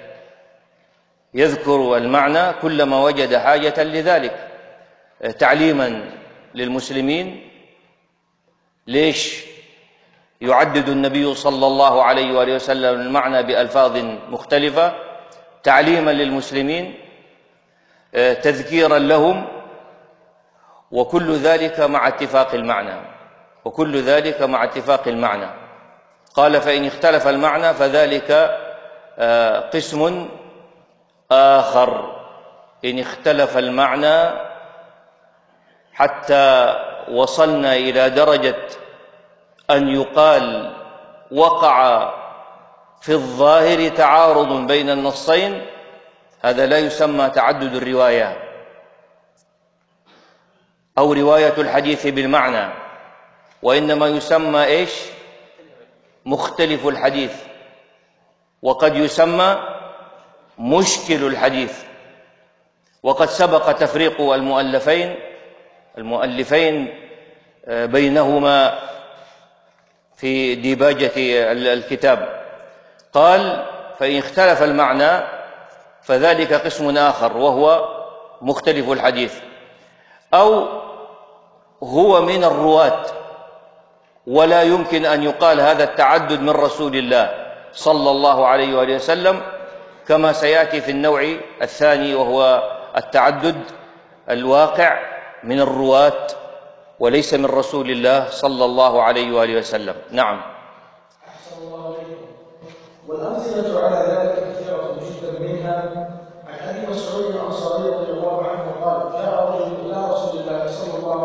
يذكر المعنى كلما وجد حاجة لذلك، تعليما للمسلمين. ليش يعدد النبي صلى الله عليه وآله وسلم المعنى بألفاظ مختلفة؟ تعليما للمسلمين، تذكيرا لهم، وكل ذلك مع اتفاق المعنى، وكل ذلك مع اتفاق المعنى. قال فإن اختلف المعنى فذلك قسم آخر. إن اختلف المعنى حتى وصلنا إلى درجة أن يقال وقع في الظاهر تعارض بين النصين، هذا لا يسمى تعدد الروايات أو رواية الحديث بالمعنى، وإنما يسمى إيش؟ مختلف الحديث، وقد يسمى مشكل الحديث. وقد سبق تفريق المؤلفين المؤلفين بينهما في ديباجة الكتاب. قال فإن اختلف المعنى فذلك قسم آخر، وهو مختلف الحديث، أو هو من الرواة، ولا يمكن أن يقال هذا التعدد من رسول الله صلى الله عليه وآله وسلم، كما سيأتي في النوع الثاني، وهو التعدد الواقع من الرواة وليس من رسول الله صلى الله عليه وآله وسلم. نعم. أحسن الله عليكم. والأمثلة على ذلك كثيرة جدا، منها عن أبي مسعود الأنصاري رضي الله عنه قال: جاء رجل إلى رسول الله صلى الله عليه وسلم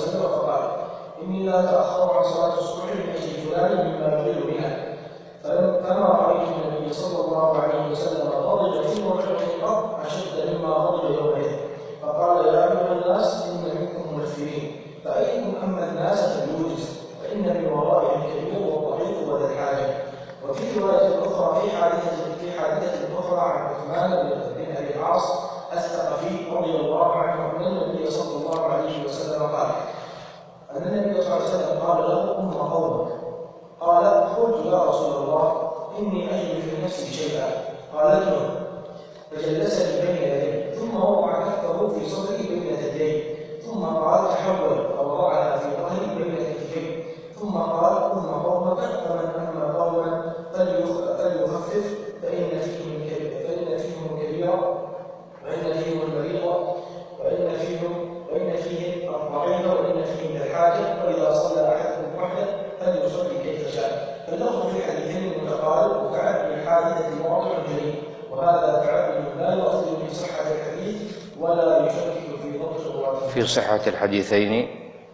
وسلم فقال: إني لا أتأخر عن صلاة الصبح من أجل فلان مما يضل بها. فما رأيت النبي صلى الله عليه وسلم غضب في موقعه قط أشد مما غضب يومئذ. فقال: يا أيها الناس إن منكم منفرين، فأيكم أما الناس فليوجز، فإن من ورائهم الكبير والضعيف وذا الحاجة. وفي رواية أخرى في حادثة في حادثة أخرى عن عثمان بن أبي العاص الثقفي رضي الله عنه أن النبي صلى الله عليه وسلم قال: أن النبي صلى الله عليه وسلم قال له: أم قومك. قال: قلت: يا رسول الله، إني أجد في نفسي شيئا. قال: له. فجلسني بين يديه، ثم وضع كفه في صدري بين يديه، ثم قال: تحول، فوضعها في ظهري بين كتفيه، ثم قال: أم قومك، فمن أما قوما فليخفف، فإن فيهم فإن فيهم كبيرا، وإن فيهم المريض، وإن فيهم وإن فيهم الضعيف، وإن فيهم الحاجة، وإذا صلى أحدكم وحده فليصلي كيف شاء. فاللفظ في الحديثين متقارب، وتعدد الحادثة واضح جلي، وهذا تعدد لا يؤثر في صحة الحديث ولا يشكك في ضبط رواته. في صحة الحديثين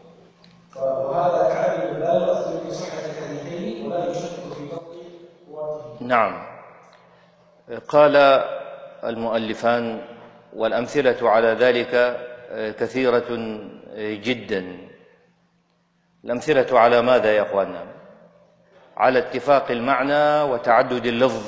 وهذا تعدد لا يؤثر في صحة الحديثين ولا يشكك في ضبط رواته. نعم. قال المؤلفان والأمثلة على ذلك كثيرة جدا. الأمثلة على ماذا يا أخوانا؟ على اتفاق المعنى وتعدد اللفظ،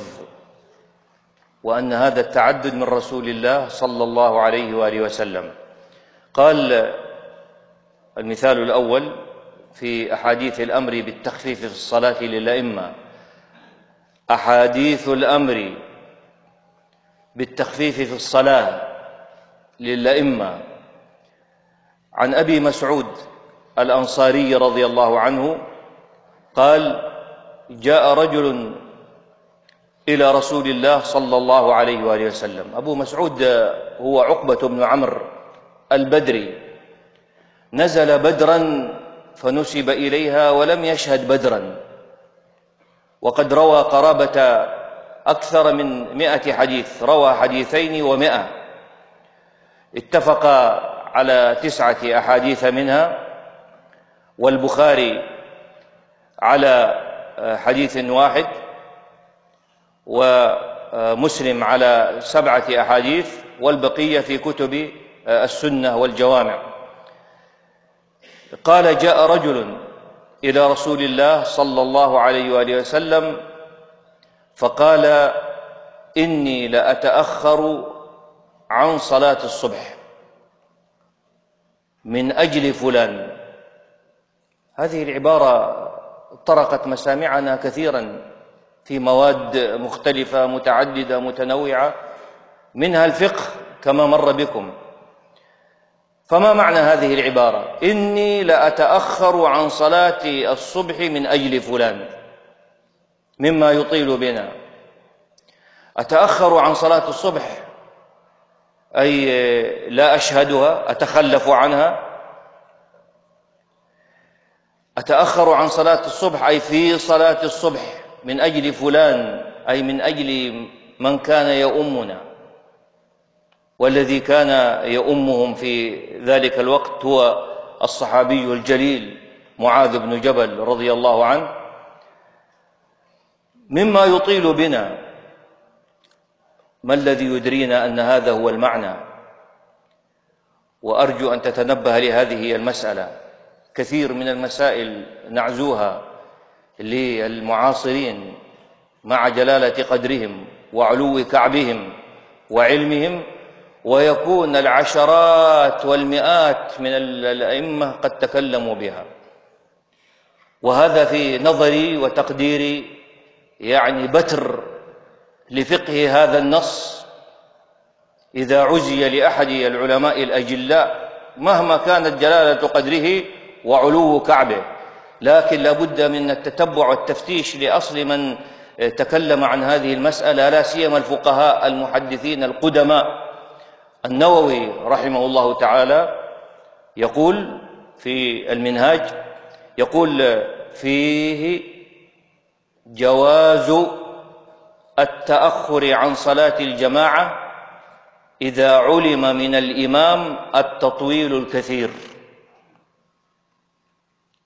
وأن هذا التعدد من رسول الله صلى الله عليه وآله وسلم. قال المثال الأول في أحاديث الأمر بالتخفيف في الصلاة للأئمة. أحاديث الأمر بالتخفيف في الصلاة للأئمة عن أبي مسعود الأنصاري رضي الله عنه قال: جاء رجل إلى رسول الله صلى الله عليه وآله وسلم. أبو مسعود هو عقبة بن عمرو البدري، نزل بدرا فنسب إليها ولم يشهد بدرا، وقد روى قرابة أكثر من مئة حديث، روى حديثين ومئة، اتفق على تسعة أحاديث منها، والبخاري على حديث واحد، ومسلم على سبعة أحاديث، والبقية في كتب السنة والجوامع. قال: جاء رجل إلى رسول الله صلى الله عليه وآله وسلم فقال: إني لأتأخر عن صلاة الصبح من أجل فلان. هذه العبارة طرقت مسامعنا كثيرا في مواد مختلفة متعددة متنوعة، منها الفقه كما مر بكم. فما معنى هذه العبارة؟ إني لأتأخر عن صلاة الصبح من أجل فلان مما يطيل بنا. أتأخر عن صلاة الصبح أي لا أشهدها، أتخلف عنها. أتأخر عن صلاة الصبح أي في صلاة الصبح من أجل فلان، أي من أجل من كان يؤمنا، والذي كان يؤمهم في ذلك الوقت هو الصحابي الجليل معاذ بن جبل رضي الله عنه. مما يطيل بنا، ما الذي يدرينا أن هذا هو المعنى؟ وأرجو أن تتنبه لهذه المسألة. كثير من المسائل نعزوها للمعاصرين مع جلالة قدرهم وعلو كعبهم وعلمهم، ويكون العشرات والمئات من الأئمة قد تكلموا بها، وهذا في نظري وتقديري يعني بتر لفقه هذا النص إذا عزي لأحد العلماء الأجلاء مهما كانت جلالة قدره وعلو كعبه. لكن لابد من التتبع والتفتيش لأصل من تكلم عن هذه المسألة، لا سيما الفقهاء المحدثين القدماء. النووي رحمه الله تعالى يقول في المنهاج، يقول فيه جواز التأخر عن صلاة الجماعة إذا علم من الإمام التطويل الكثير.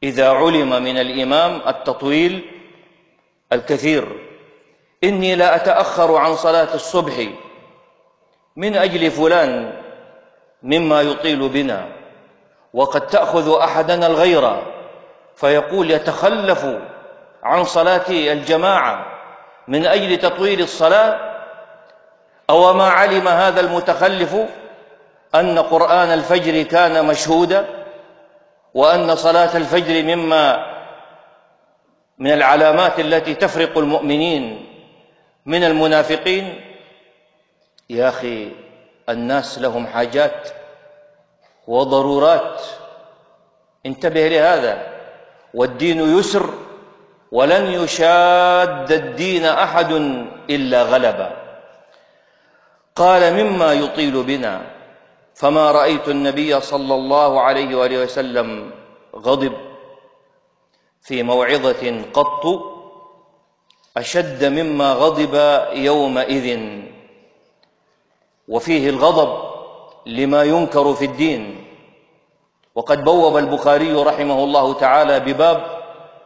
إذا علم من الإمام التطويل الكثير. إني لا أتأخر عن صلاة الصبح من أجل فلان مما يطيل بنا، وقد تأخذ أحدنا الغيرة فيقول يتخلف عن صلاة الجماعة من أجل تطويل الصلاة. أو ما علم هذا المتخلف أن قرآن الفجر كان مشهودا، وأن صلاة الفجر مما من العلامات التي تفرق المؤمنين من المنافقين. يا أخي، الناس لهم حاجات وضرورات، انتبه لهذا. والدين يسر، ولن يشاد الدين أحد إلا غلبه. قال مما يطيل بنا، فما رأيت النبي صلى الله عليه وآله وسلم غضب في موعظة قط أشد مما غضب يومئذ. وفيه الغضب لما ينكر في الدين. وقد بوب البخاري رحمه الله تعالى بباب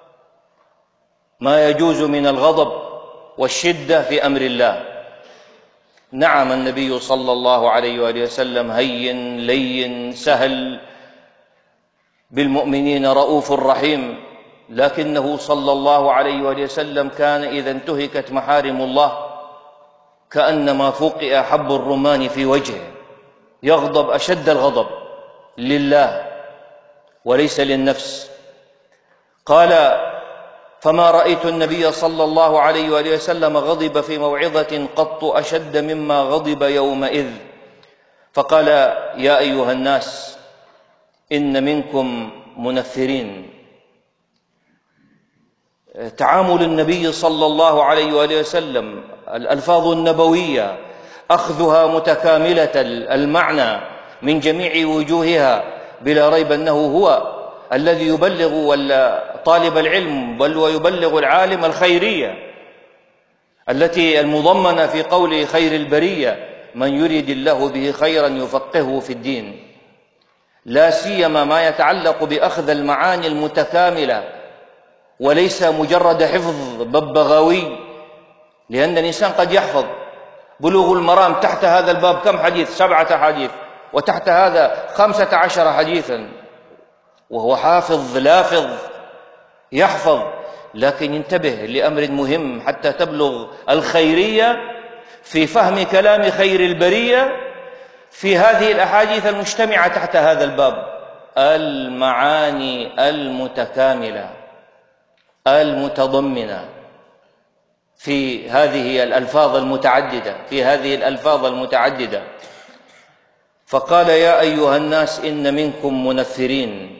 ما يجوز من الغضب والشدة في أمر الله. نعم، النبي صلى الله عليه وآله وسلم هين لين سهل بالمؤمنين رؤوف رحيم، لكنه صلى الله عليه وآله وسلم كان إذا انتهكت محارم الله كأنما فوقئ حب الرمان في وجهه، يغضب أشد الغضب لله وليس للنفس. قال فما رأيت النبي صلى الله عليه وآله وسلم غضب في موعظة قط أشد مما غضب يومئذ. فقال يا أيها الناس إن منكم منفرين. تعامل النبي صلى الله عليه وآله وسلم، الألفاظ النبوية أخذها متكاملة المعنى من جميع وجوهها، بلا ريب أنه هو الذي يبلغ طالب العلم بل ويبلغ العالم الخيرية التي المضمنة في قول خير البرية من يريد الله به خيرا يفقهه في الدين، لا سيما ما يتعلق بأخذ المعاني المتكاملة وليس مجرد حفظ ببغاوي. لأن الإنسان قد يحفظ بلوغ المرام تحت هذا الباب كم حديث؟ سبعة حديث، وتحت هذا خمسة عشر حديثا، وهو حافظ لافظ يحفظ. لكن انتبه لأمر مهم حتى تبلغ الخيرية في فهم كلام خير البرية في هذه الأحاديث المجتمعة تحت هذا الباب، المعاني المتكاملة المتضمنة في هذه الألفاظ المتعددة في هذه الألفاظ المتعددة. فقال يا أيها الناس إن منكم منفرين،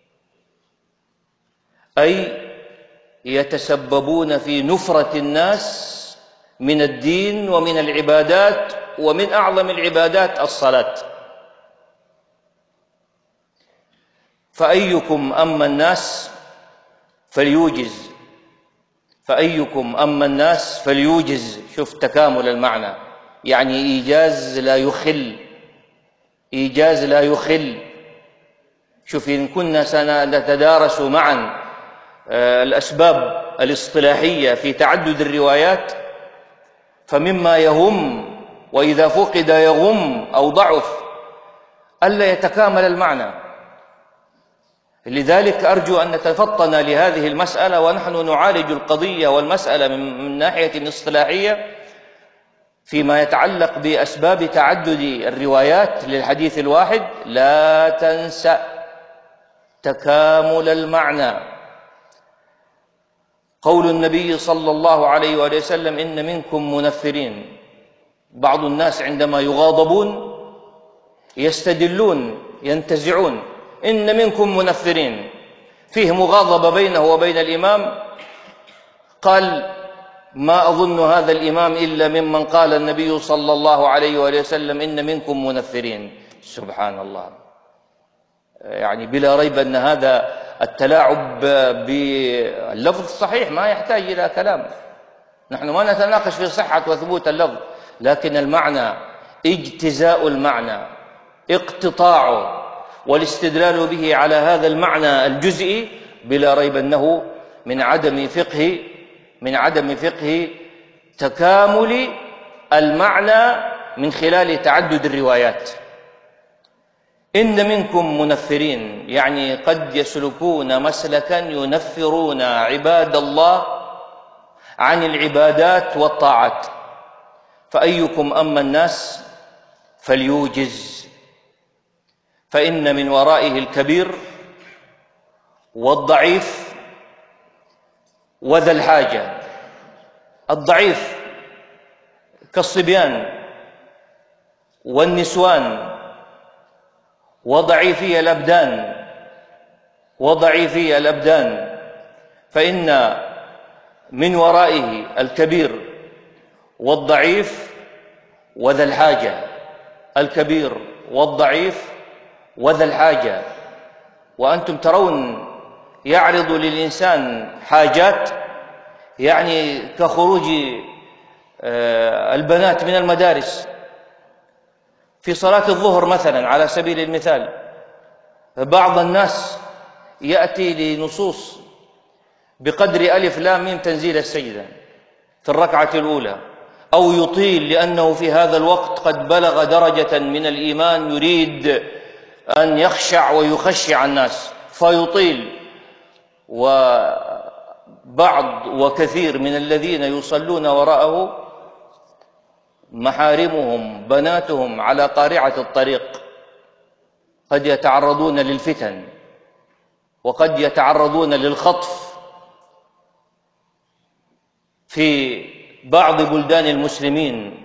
أي يتسببون في نفرة الناس من الدين ومن العبادات، ومن أعظم العبادات الصلاة. فأيكم أما الناس فليوجز فأيكم أما الناس فليوجز. شوف تكامل المعنى، يعني إيجاز لا يخل إيجاز لا يخل. شوف، إن كنا سنتدارس معا الأسباب الاصطلاحية في تعدد الروايات، فمما يهم وإذا فقد يغم أو ضعف ألا يتكامل المعنى. لذلك أرجو أن نتفطن لهذه المسألة ونحن نعالج القضية والمسألة من ناحية اصطلاحية فيما يتعلق بأسباب تعدد الروايات للحديث الواحد. لا تنسى تكامل المعنى. قول النبي صلى الله عليه وآله وسلم إن منكم منفرين، بعض الناس عندما يغاضبون يستدلون ينتزعون إن منكم منفرين، فيه مغاضبة بينه وبين الإمام، قال ما أظن هذا الإمام إلا ممن قال النبي صلى الله عليه وآله وسلم إن منكم منفرين. سبحان الله، يعني بلا ريب أن هذا التلاعب باللفظ الصحيح ما يحتاج إلى كلام. نحن ما نتناقش في صحة وثبوت اللفظ، لكن المعنى اجتزاء المعنى، اقتطاعه والاستدلال به على هذا المعنى الجزئي بلا ريب أنه من عدم فقه من عدم فقه تكامل المعنى من خلال تعدد الروايات. إن منكم منفرين، يعني قد يسلكون مسلكا ينفرون عباد الله عن العبادات والطاعات، فأيكم أما الناس فليوجز، فإن من ورائه الكبير والضعيف وذا الحاجة. الضعيف كالصبيان والنسوان وضعيفي الأبدان وضعيفي الأبدان فإن من ورائه الكبير والضعيف وذا الحاجة. الكبير والضعيف وذا الحاجة. وأنتم ترون يعرض للإنسان حاجات، يعني كخروج البنات من المدارس في صلاة الظهر مثلا على سبيل المثال. بعض الناس يأتي لنصوص بقدر ألف لام ميم تنزيل السجدة في الركعة الأولى، أو يطيل لأنه في هذا الوقت قد بلغ درجة من الإيمان يريد أن يخشع ويخشع الناس فيطيل. وبعض وكثير من الذين يصلون وراءه محارمهم بناتهم على قارعة الطريق، قد يتعرضون للفتن وقد يتعرضون للخطف في بعض بلدان المسلمين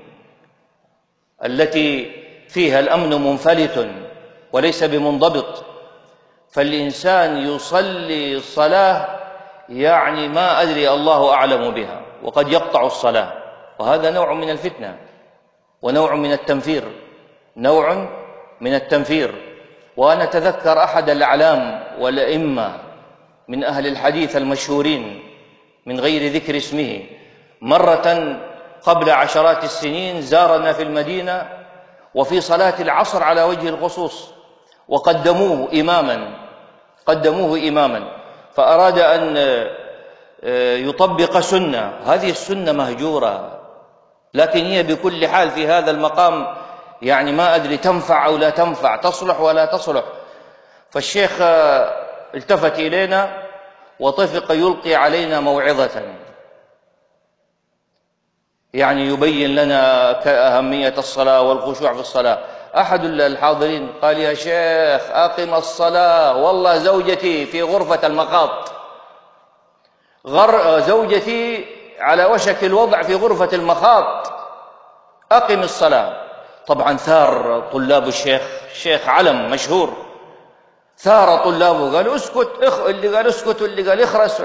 التي فيها الأمن منفلت وليس بمنضبط، فالإنسان يصلي صلاة يعني ما أدري الله أعلم بها وقد يقطع الصلاة، وهذا نوع من الفتنة ونوع من التنفير نوع من التنفير. وأنا أتذكر أحد الأعلام والأئمة من أهل الحديث المشهورين من غير ذكر اسمه مرة قبل عشرات السنين زارنا في المدينة وفي صلاة العصر على وجه الخصوص، وقدموه إماما قدموه إماما فأراد أن يطبق سنة. هذه السنة مهجورة، لكن هي بكل حال في هذا المقام يعني ما أدري تنفع أو لا تنفع، تصلح ولا تصلح. فالشيخ التفت إلينا وطفق يلقي علينا موعظة، يعني يبين لنا أهمية الصلاة والخشوع في الصلاة. أحد الحاضرين قال: يا شيخ أقم الصلاة، والله زوجتي في غرفة المخاط، غر زوجتي على وشك الوضع في غرفة المخاط، أقم الصلاة. طبعا ثار طلاب الشيخ، الشيخ علم مشهور، ثار طلابه قالوا اسكت، اخ اللي قال اسكت واللي قال اخرس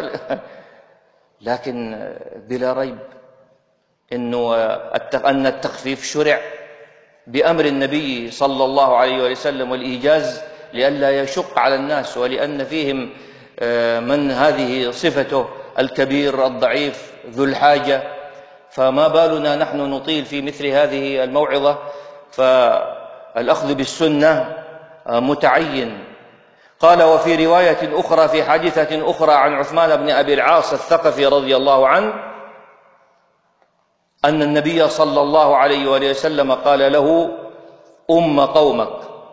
لكن بلا ريب إنه أن التخفيف شرع بأمر النبي صلى الله عليه وسلم والإيجاز لئلا يشق على الناس، ولأن فيهم من هذه صفته الكبير الضعيف ذو الحاجة، فما بالنا نحن نطيل في مثل هذه الموعظة. فالأخذ بالسنة متعين. قال: وفي رواية أخرى في حادثة أخرى عن عثمان بن أبي العاص الثقفي رضي الله عنه أن النبي صلى الله عليه وآله وسلم قال له: أم قومك،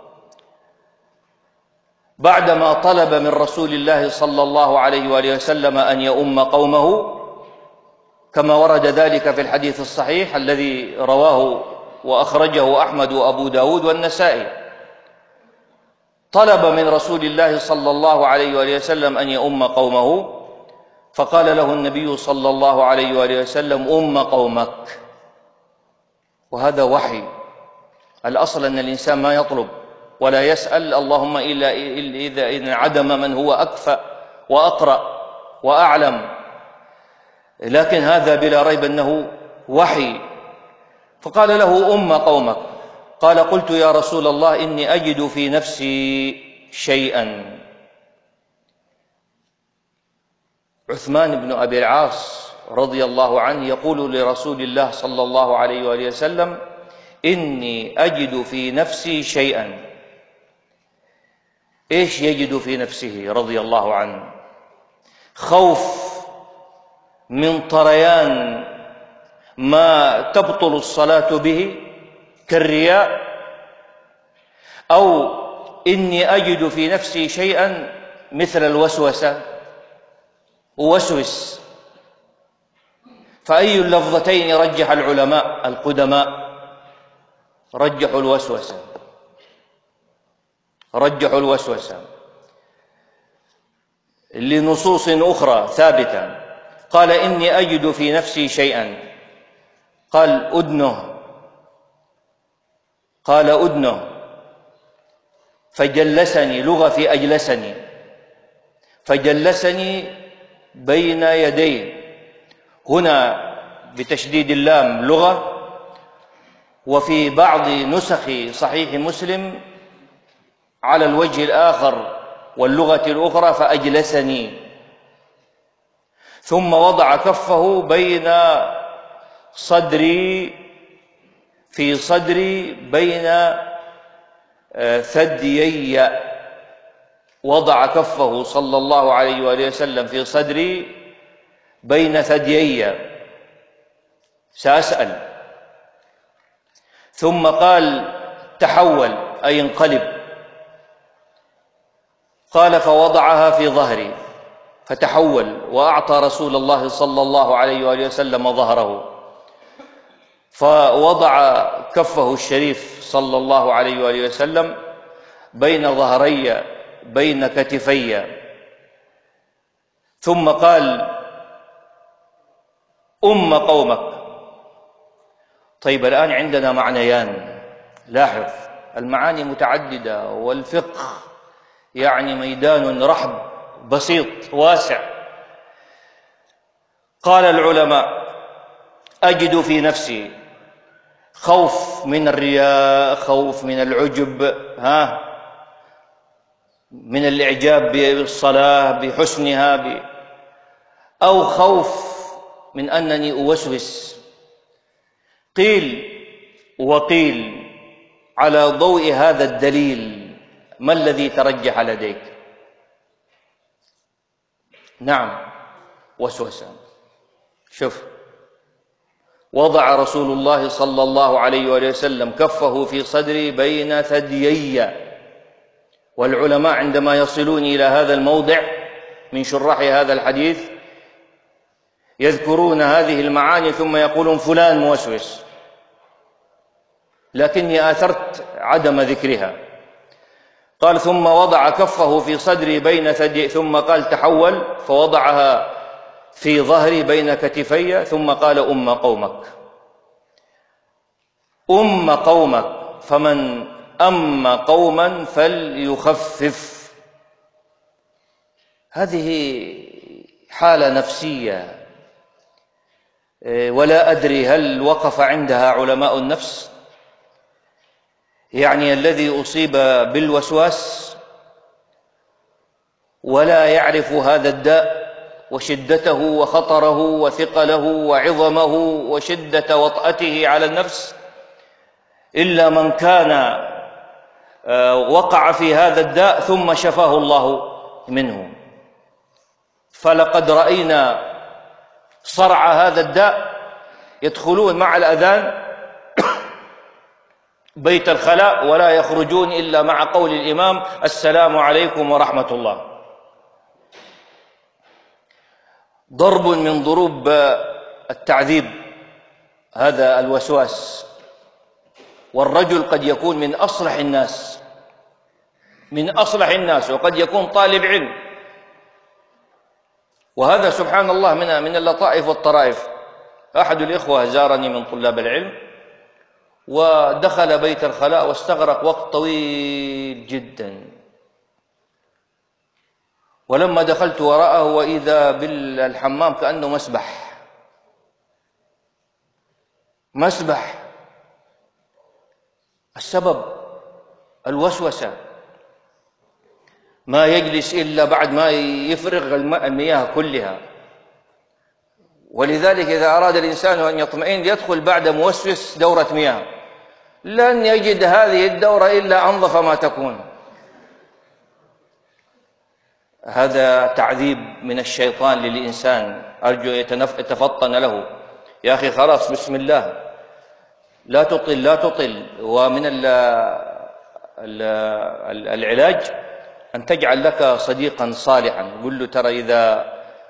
بعدما طلب من رسول الله صلى الله عليه وآله وسلم أن يؤم قومه، كما ورد ذلك في الحديث الصحيح الذي رواه وأخرجه أحمد وأبو داود والنسائي. طلب من رسول الله صلى الله عليه وآله وسلم أن يؤم قومه، فقال له النبي صلى الله عليه وآله وسلم: أم قومك. وهذا وحي. الأصل أن الإنسان ما يطلب ولا يسأل اللهم إلا إذا إذا عدم من هو أكفأ وأقرأ وأعلم، لكن هذا بلا ريب أنه وحي. فقال له: أم قومك. قال: قلت يا رسول الله إني أجد في نفسي شيئا. عثمان بن أبي العاص رضي الله عنه يقول لرسول الله صلى الله عليه وآله وسلم: إني أجد في نفسي شيئا. إيش يجد في نفسه رضي الله عنه؟ خوف من طريان ما تبطل الصلاة به كالرياء، أو إني أجد في نفسي شيئا مثل الوسوسة أوسوس. فأي اللفظتين رجح العلماء القدماء؟ رجحوا الوسوسة، رجحوا الوسوسة لنصوص أخرى ثابتة. قال إني أجد في نفسي شيئا، قال أدنه، قال أدنه فجلسني، لغة في أجلسني، فجلسني بين يديه، هنا بتشديد اللام لغة، وفي بعض نسخ صحيح مسلم على الوجه الآخر واللغة الأخرى فأجلسني، ثم وضع كفه بين صدري، في صدري بين ثديي، وضع كفه صلى الله عليه وآله وسلم في صدري بين ثديي. سأسأل. ثم قال تحول أي انقلب، قال فوضعها في ظهري فتحول، وأعطى رسول الله صلى الله عليه وآله وسلم ظهره، فوضع كفه الشريف صلى الله عليه وآله وسلم بين ظهري، بين كتفي، ثم قال أم قومك. طيب الآن عندنا معنيان، لاحظ المعاني متعددة، والفقه يعني ميدان رحب بسيط واسع. قال العلماء أجد في نفسي خوف من الرياء، خوف من العجب، ها من الإعجاب بالصلاة بحسنها ب... أو خوف من أنني أوسوس. قيل وقيل على ضوء هذا الدليل ما الذي ترجح لديك؟ نعم وسوسة. شوف، وضع رسول الله صلى الله عليه وآله وسلم كفه في صدري بين ثديي، والعلماء عندما يصلون إلى هذا الموضع من شراح هذا الحديث يذكرون هذه المعاني ثم يقولون فلان موسوس، لكني آثرت عدم ذكرها. قال ثم وضع كفه في صدري بين ثدي، ثم قال تحول فوضعها في ظهري بين كتفي، ثم قال أم قومك. أم قومك، فمن أم قوما فليخفف. هذه حالة نفسية، ولا أدري هل وقف عندها علماء النفس؟ يعني الذي أصيب بالوسواس ولا يعرف هذا الداء وشدته وخطره وثقله وعظمه وشدة وطأته على النفس إلا من كان وقع في هذا الداء ثم شفاه الله منه. فلقد رأينا صرع هذا الداء يدخلون مع الأذان بيت الخلاء ولا يخرجون إلا مع قول الإمام السلام عليكم ورحمة الله. ضرب من ضروب التعذيب هذا الوسواس. والرجل قد يكون من أصلح الناس، من أصلح الناس، وقد يكون طالب علم، وهذا سبحان الله من من اللطائف والطرائف. أحد الإخوة زارني من طلاب العلم ودخل بيت الخلاء واستغرق وقت طويل جدا، ولما دخلت وراءه وإذا بالحمام كأنه مسبح مسبح. السبب الوسوسة، ما يجلس إلا بعد ما يفرغ المياه كلها. ولذلك إذا أراد الإنسان أن يطمئن يدخل بعد موسوس دورة مياه، لن يجد هذه الدورة إلا أنظف ما تكون. هذا تعذيب من الشيطان للإنسان، أرجو يتفطن له. يا أخي خلاص بسم الله، لا تطل لا تطل. ومن ال ال العلاج أن تجعل لك صديقا صالحا، قل له ترى إذا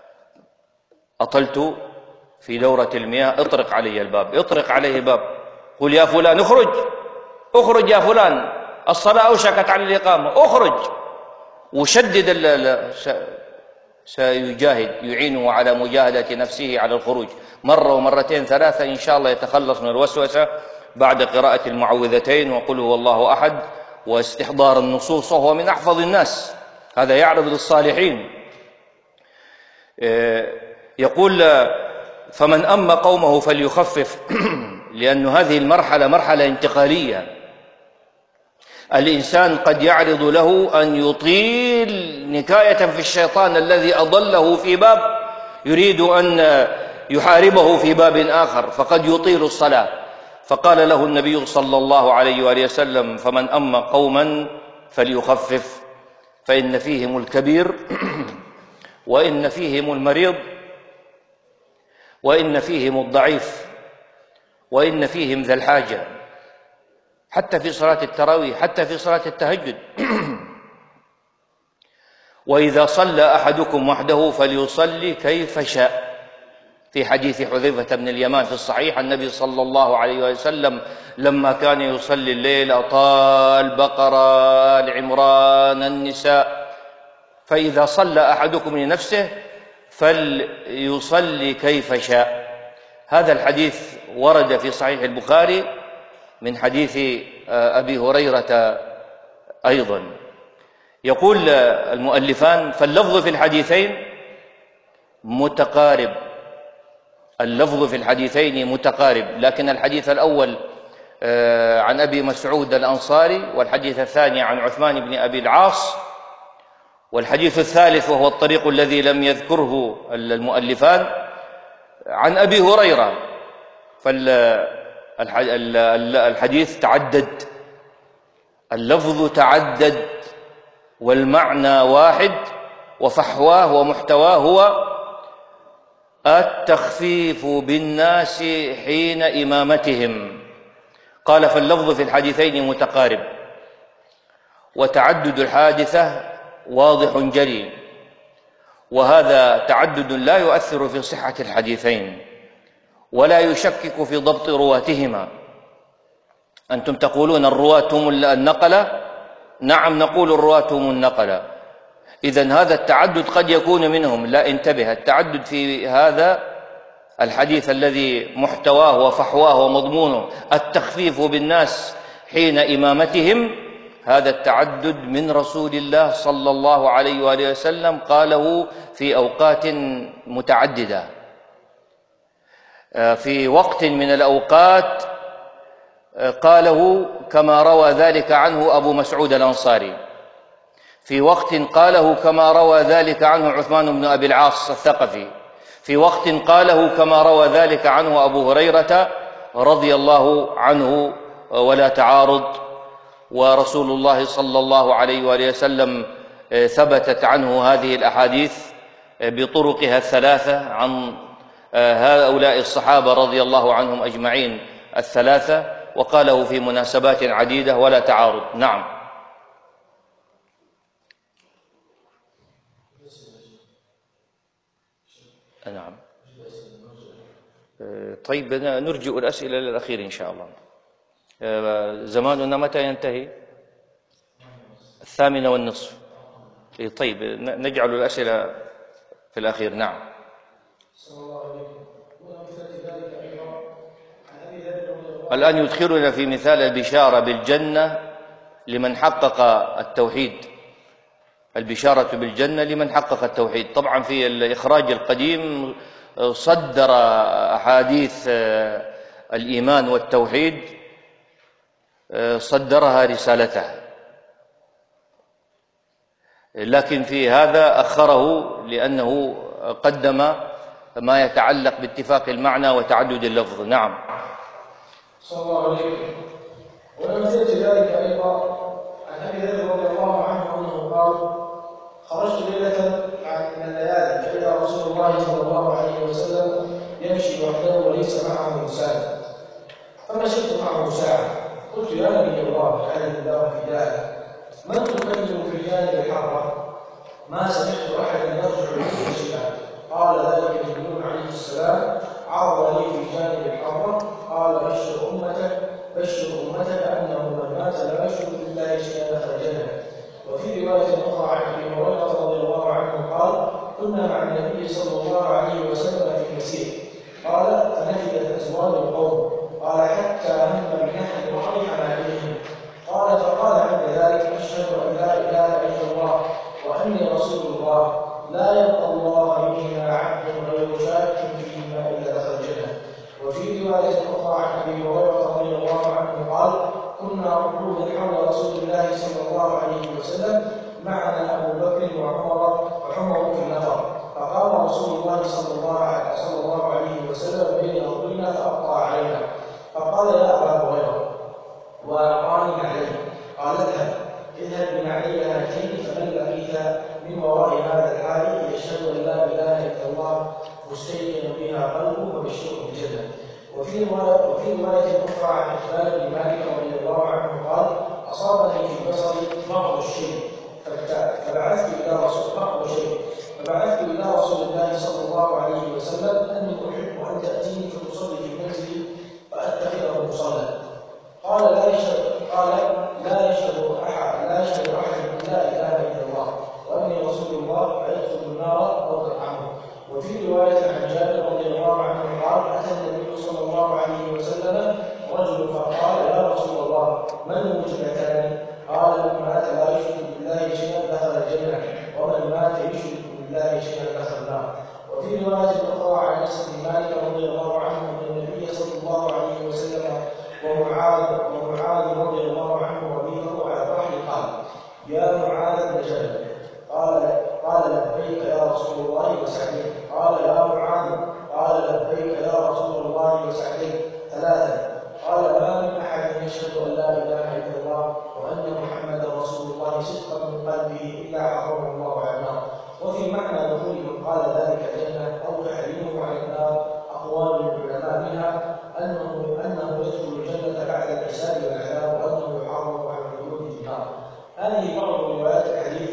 أطلت في دورة المياه اطرق علي الباب، اطرق عليه الباب، قل يا فلان اخرج اخرج يا فلان، الصلاة أوشكت على الإقامة، اخرج. وشدد ال سيجاهد، يعينه على مجاهدة نفسه على الخروج مرة ومرتين ثلاثة، إن شاء الله يتخلص من الوسوسة بعد قراءة المعوذتين وقل هو الله أحد واستحضار النصوص، وهو من أحفظ الناس، هذا يعرض للصالحين. يقول فمن أم قومه فليخفف لأن هذه المرحلة مرحلة انتقالية، الإنسان قد يعرض له أن يطيل نكاية في الشيطان الذي أضله في باب يريد أن يحاربه في باب آخر، فقد يطيل الصلاة. فقال له النبي صلى الله عليه وآله وسلم فمن أم قوما فليخفف فإن فيهم الكبير وإن فيهم المريض وإن فيهم الضعيف وإن فيهم ذا الحاجة، حتى في صلاة التراويح، حتى في صلاة التهجد. وإذا صلى أحدكم وحده فليصلي كيف شاء. في حديث حذيفة بن اليمان في الصحيح النبي صلى الله عليه وسلم لما كان يصلي الليل أطال بقرة العمران النساء، فإذا صلى أحدكم لنفسه فليصلي كيف شاء. هذا الحديث ورد في صحيح البخاري من حديث أبي هريرة أيضا. يقول المؤلفان فاللفظ في الحديثين متقارب، اللفظ في الحديثين متقارب، لكن الحديث الأول عن أبي مسعود الأنصاري، والحديث الثاني عن عثمان بن أبي العاص، والحديث الثالث وهو الطريق الذي لم يذكره المؤلفان عن أبي هريرة. فالحديث تعدد، اللفظ تعدد والمعنى واحد، وفحواه ومحتواه هو التخفيف بالناس حين إمامتهم. قال فاللفظ في الحديثين متقارب، وتعدد الحادثة واضح جلي، وهذا تعدد لا يؤثر في صحة الحديثين ولا يشكك في ضبط رواتهما. أنتم تقولون الرواة هم النقلة، نعم نقول الرواة هم النقلة، إذن هذا التعدد قد يكون منهم، لا انتبه، التعدد في هذا الحديث الذي محتواه وفحواه ومضمونه التخفيف بالناس حين إمامتهم، هذا التعدد من رسول الله صلى الله عليه وآله وسلم، قاله في أوقات متعددة. في وقت من الأوقات قاله كما روى ذلك عنه أبو مسعود الأنصاري، في وقت قاله كما روى ذلك عنه عثمان بن أبي العاص الثقفي، في وقت قاله كما روى ذلك عنه أبو هريرة رضي الله عنه، ولا تعارض. ورسول الله صلى الله عليه وآله وسلم ثبتت عنه هذه الأحاديث بطرقها الثلاثة عن هؤلاء الصحابة رضي الله عنهم أجمعين الثلاثة، وقاله في مناسبات عديدة ولا تعارض. نعم. نعم. طيب نرجئ الأسئلة للأخير إن شاء الله. زماننا متى ينتهي؟ الثامنة والنصف. طيب نجعل الأسئلة في الأخير. نعم. الآن يدخلنا في مثال البشارة بالجنة لمن حقق التوحيد، البشارة بالجنة لمن حقق التوحيد. طبعا في الإخراج القديم صدر أحاديث الإيمان والتوحيد، صدرها رسالته، لكن في هذا أخره لأنه قدم ما يتعلق باتفاق المعنى وتعدد اللفظ. نعم. صلى الله عليه وسلم. ولم يزل ذلك أيضا عن أبي هريرة رضي الله عنه أنه قال خرجت ليلة من الليالي فإذا رسول الله صلى الله عليه وسلم يمشي وحده وليس معه إنسان، فمشيت معه ساعة. قلت يا نبي الله كان الله في ذلك، من تكلم في جانب الحرة؟ ما سمعت أحدا يرجع إليه شيئا. قال ذلك جبريل عليه السلام عرض لي في جانب الحرة، قال بشر أمتك بشر أمتك أنه من مات لا يشرك بالله شيئا دخل الجنة. وفي رواية أخرى عن أبي هريرة رضي الله عنه قال كنا مع النبي صلى الله عليه وسلم في مسير، قال فنفدت أزواج القوم، قال حتى هم بنحر وحرم عليهم، قال فقال عند ذلك أشهد أن لا إله إلا الله وأني رسول الله، لا يلقى الله منهما عبد غير شاك فيهما إلا دخل الجنة. وفي رواية أخرى عن أبي هريرة رضي الله عنه قال كنا ركوبا حول رسول الله صلى الله عليه وسلم، معنا أبو بكر وعمر وعمر في النفر، فقام رسول الله صلى الله عليه وسلم بين أظهرنا فأبطأ علينا، فقال يا أبا هريرة وأعطاني عليه، قال اذهب اذهب بنعلي هاتين فمن لقيت من وراء هذا الحال يشهد أن لا إله إلا الله مستيقنا بها قلبه فبشره بالجنة. وفي رواية وفي رواية أخرى عن عثمان بن مالك رضي الله عنه قال أصابني في بصري بعض الشيء فبعثت إلى رسول بعض شيء فبعثت إلى رسول الله صلى الله عليه وسلم أني أحب أن تأتيني فتصلي في منزلي فأتخذه مصلى. قال لا يشهد قال لا يشهد أحد لا يشهد أحد لا إله إلا الله وأني رسول الله فيدخل النار أو تطعمه. وفي رواية عن جابر رضي الله عنه قال أتى النبي صلى الله عليه وسلم رجل فقال يا رسول الله من وجدتني؟ قال من مات لا يشرك بالله شيئا دخل الجنة ومن مات يشرك بالله شيئا دخل النار. وفي رواية أخرى عن أنس بن مالك رضي الله عنه أن النبي صلى الله عليه وسلم ومعاذ ومعاذ رضي الله عنه وبيته على الرحل قال يا معاذ بن جبل، قال قال لبيك يا رسول الله وسعديك، قال يا معاذ قال لبيك يا رسول الله وسعديك ثلاثا، قال ما من أحد يشهد أن لا إله إلا الله وأن محمدا رسول الله صدقا من قلبه إلا حرمه الله على النار. وفي معنى دخوله قال ذلك الجنة أو تحريمه على النار أقوال العلماء منها أنه أنه يدخل الجنة بعد الحساب والعذاب وأنه يحرم على الخلود في النار. هذه بعض روايات الحديث،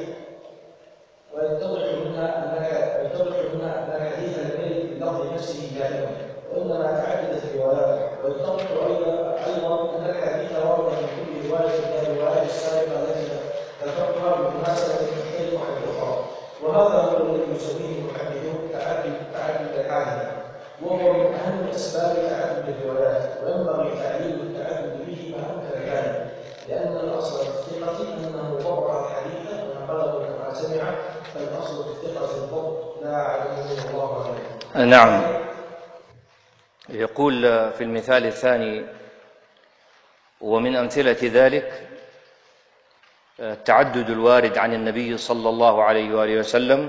ويتضح منها أنك يتضح منها أن الحديث لم يرد باللفظ نفسه دائما وإنما تعددت الروايات، ويتضح أيضا أيضا أن الحديث ورد من كل رواية من الروايات السابقة التي ذكرتها بمناسبة تختلف عن الأخرى. وهذا هو الذي يسميه المحدثون تعدد تعدد الحادث، وهو من أهم أسباب تعدد الروايات، وينبغي تعليل التعدد به ما أمكن ذلك، لأن الأصل في الثقة أنه ضبط الحديث ونقله كما سمع، فالأصل في الثقة الضبط لا عليه الله عليه. نعم. يقول في المثال الثاني ومن أمثلة ذلك التعدد الوارد عن النبي صلى الله عليه وآله وسلم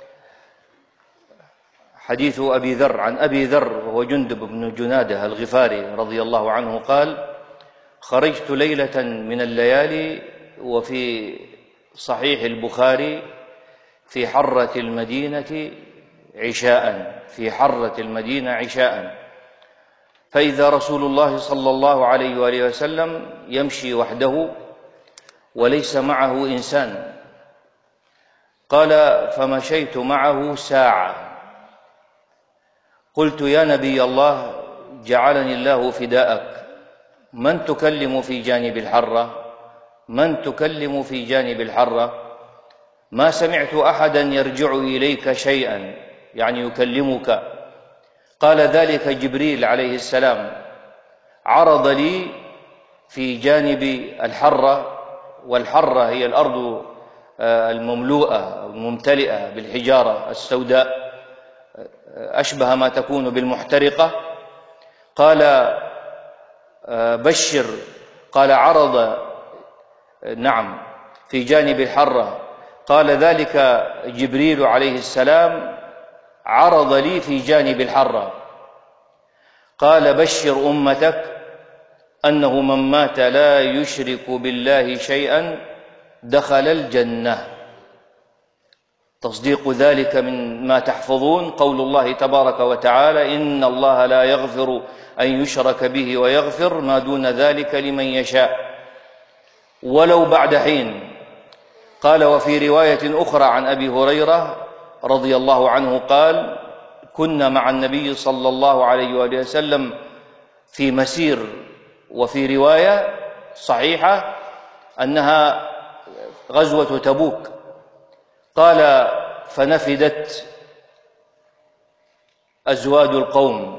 حديث أبي ذر عن أبي ذر وهو جندب بن جنادة الغفاري رضي الله عنه قال خرجت ليلة من الليالي وفي صحيح البخاري في حرة المدينة عشاء في حرة المدينة عشاء فإذا رسول الله صلى الله عليه وآله وسلم يمشي وحده وليس معه إنسان. قال فمشيت معه ساعة، قلت يا نبي الله جعلني الله فداءك، من تكلم في جانب الحرة؟ من تكلم في جانب الحرة؟ ما سمعت أحدا يرجع إليك شيئا، يعني يكلمك. قال ذلك جبريل عليه السلام عرض لي في جانب الحرة، والحرة هي الأرض المملوءة الممتلئة بالحجارة السوداء أشبه ما تكون بالمحترقة. قال بشر، قال عرض نعم في جانب الحرة، قال ذلك جبريل عليه السلام عرض لي في جانب الحرة. قال بشر أمتك أنه من مات لا يشرك بالله شيئا دخل الجنة. تصديق ذلك من ما تحفظون قول الله تبارك وتعالى: إن الله لا يغفر أن يشرك به ويغفر ما دون ذلك لمن يشاء ولو بعد حين. قال: وفي رواية أخرى عن أبي هريرة رضي الله عنه قال: كنا مع النبي صلى الله عليه وآله وسلم في مسير، وفي رواية صحيحة أنها غزوة تبوك. قال: فنفدت أزواد القوم.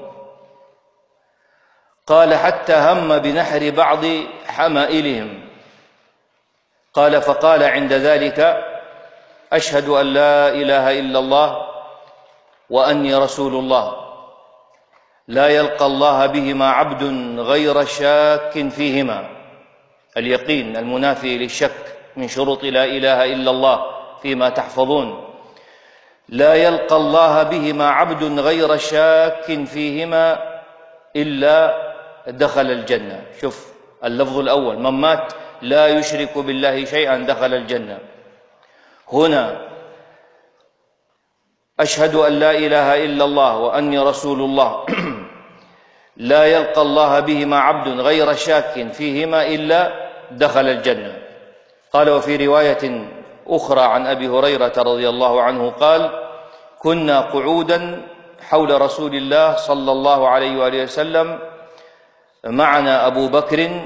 قال: حتى هم بنحر بعض حمائلهم. قال: فقال عند ذلك: أشهد أن لا إله إلا الله وأني رسول الله، لا يلقى الله بهما عبد غير شاك فيهما. اليقين المنافي للشك من شروط لا إله إلا الله فيما تحفظون. لا يلقى الله بهما عبد غير شاك فيهما إلا دخل الجنة. شوف اللفظ الأول: من مات لا يشرك بالله شيئا دخل الجنة. هنا أشهد أن لا إله إلا الله وأني رسول الله لا يلقى الله بهما عبد غير شاك فيهما إلا دخل الجنة. قال: وفي رواية أخرى عن أبي هريرة رضي الله عنه قال: كنا قعودا حول رسول الله صلى الله عليه وآله وسلم، معنا أبو بكر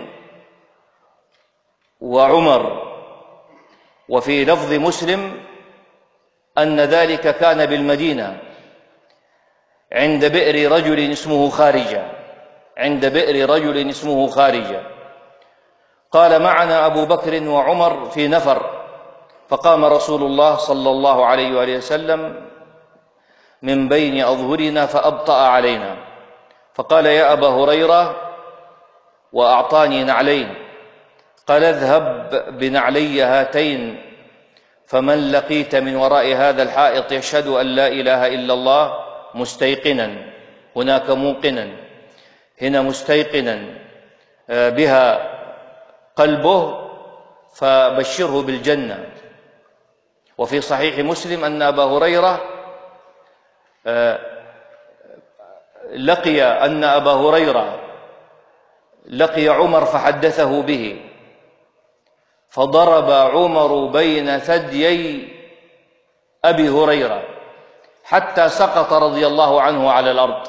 وعمر. وفي لفظ مسلم أن ذلك كان بالمدينة عند بئر رجل اسمه خارجة، عند بئر رجل اسمه خارجة. قال: معنا أبو بكر وعمر في نفر، فقام رسول الله صلى الله عليه وآله وسلم من بين أظهرنا فأبطأ علينا، فقال: يا أبا هريرة، وأعطاني نعلين. قال: اذهب بنعلي هاتين، فمن لقيت من وراء هذا الحائط يشهد أن لا إله إلا الله مستيقنا، هناك موقنا، هنا مستيقنا بها قلبه، فبشره بالجنة. وفي صحيح مسلم أن أبا هريرة لقي أن أبا هريرة لقي عمر فحدثه به، فضرب عمر بين ثديي أبي هريرة حتى سقط رضي الله عنه على الأرض،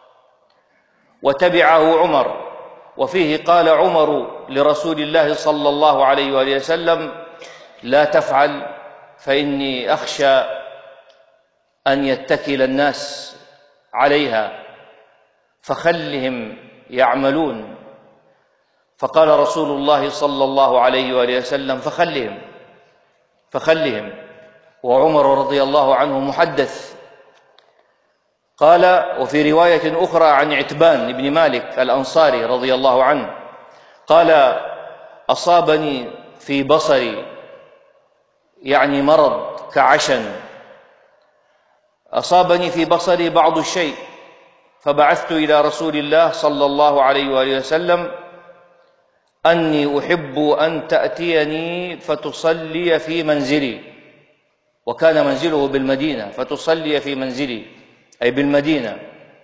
وتبعه عمر. وفيه قال عمر لرسول الله صلى الله عليه وآله وسلم: لا تفعل، فإني أخشى أن يتكل الناس عليها، فخلهم يعملون. فقال رسول الله صلى الله عليه وآله وسلم: فخلهم فخلهم وعمر رضي الله عنه محدث. قال: وفي رواية أخرى عن عتبان بن مالك الأنصاري رضي الله عنه قال: أصابني في بصري، يعني مرض كعشن، أصابني في بصري بعض الشيء، فبعثت إلى رسول الله صلى الله عليه وآله وسلم أني أحب أن تأتيني فتصلي في منزلي، وكان منزله بالمدينة، فتصلي في منزلي أي بالمدينة،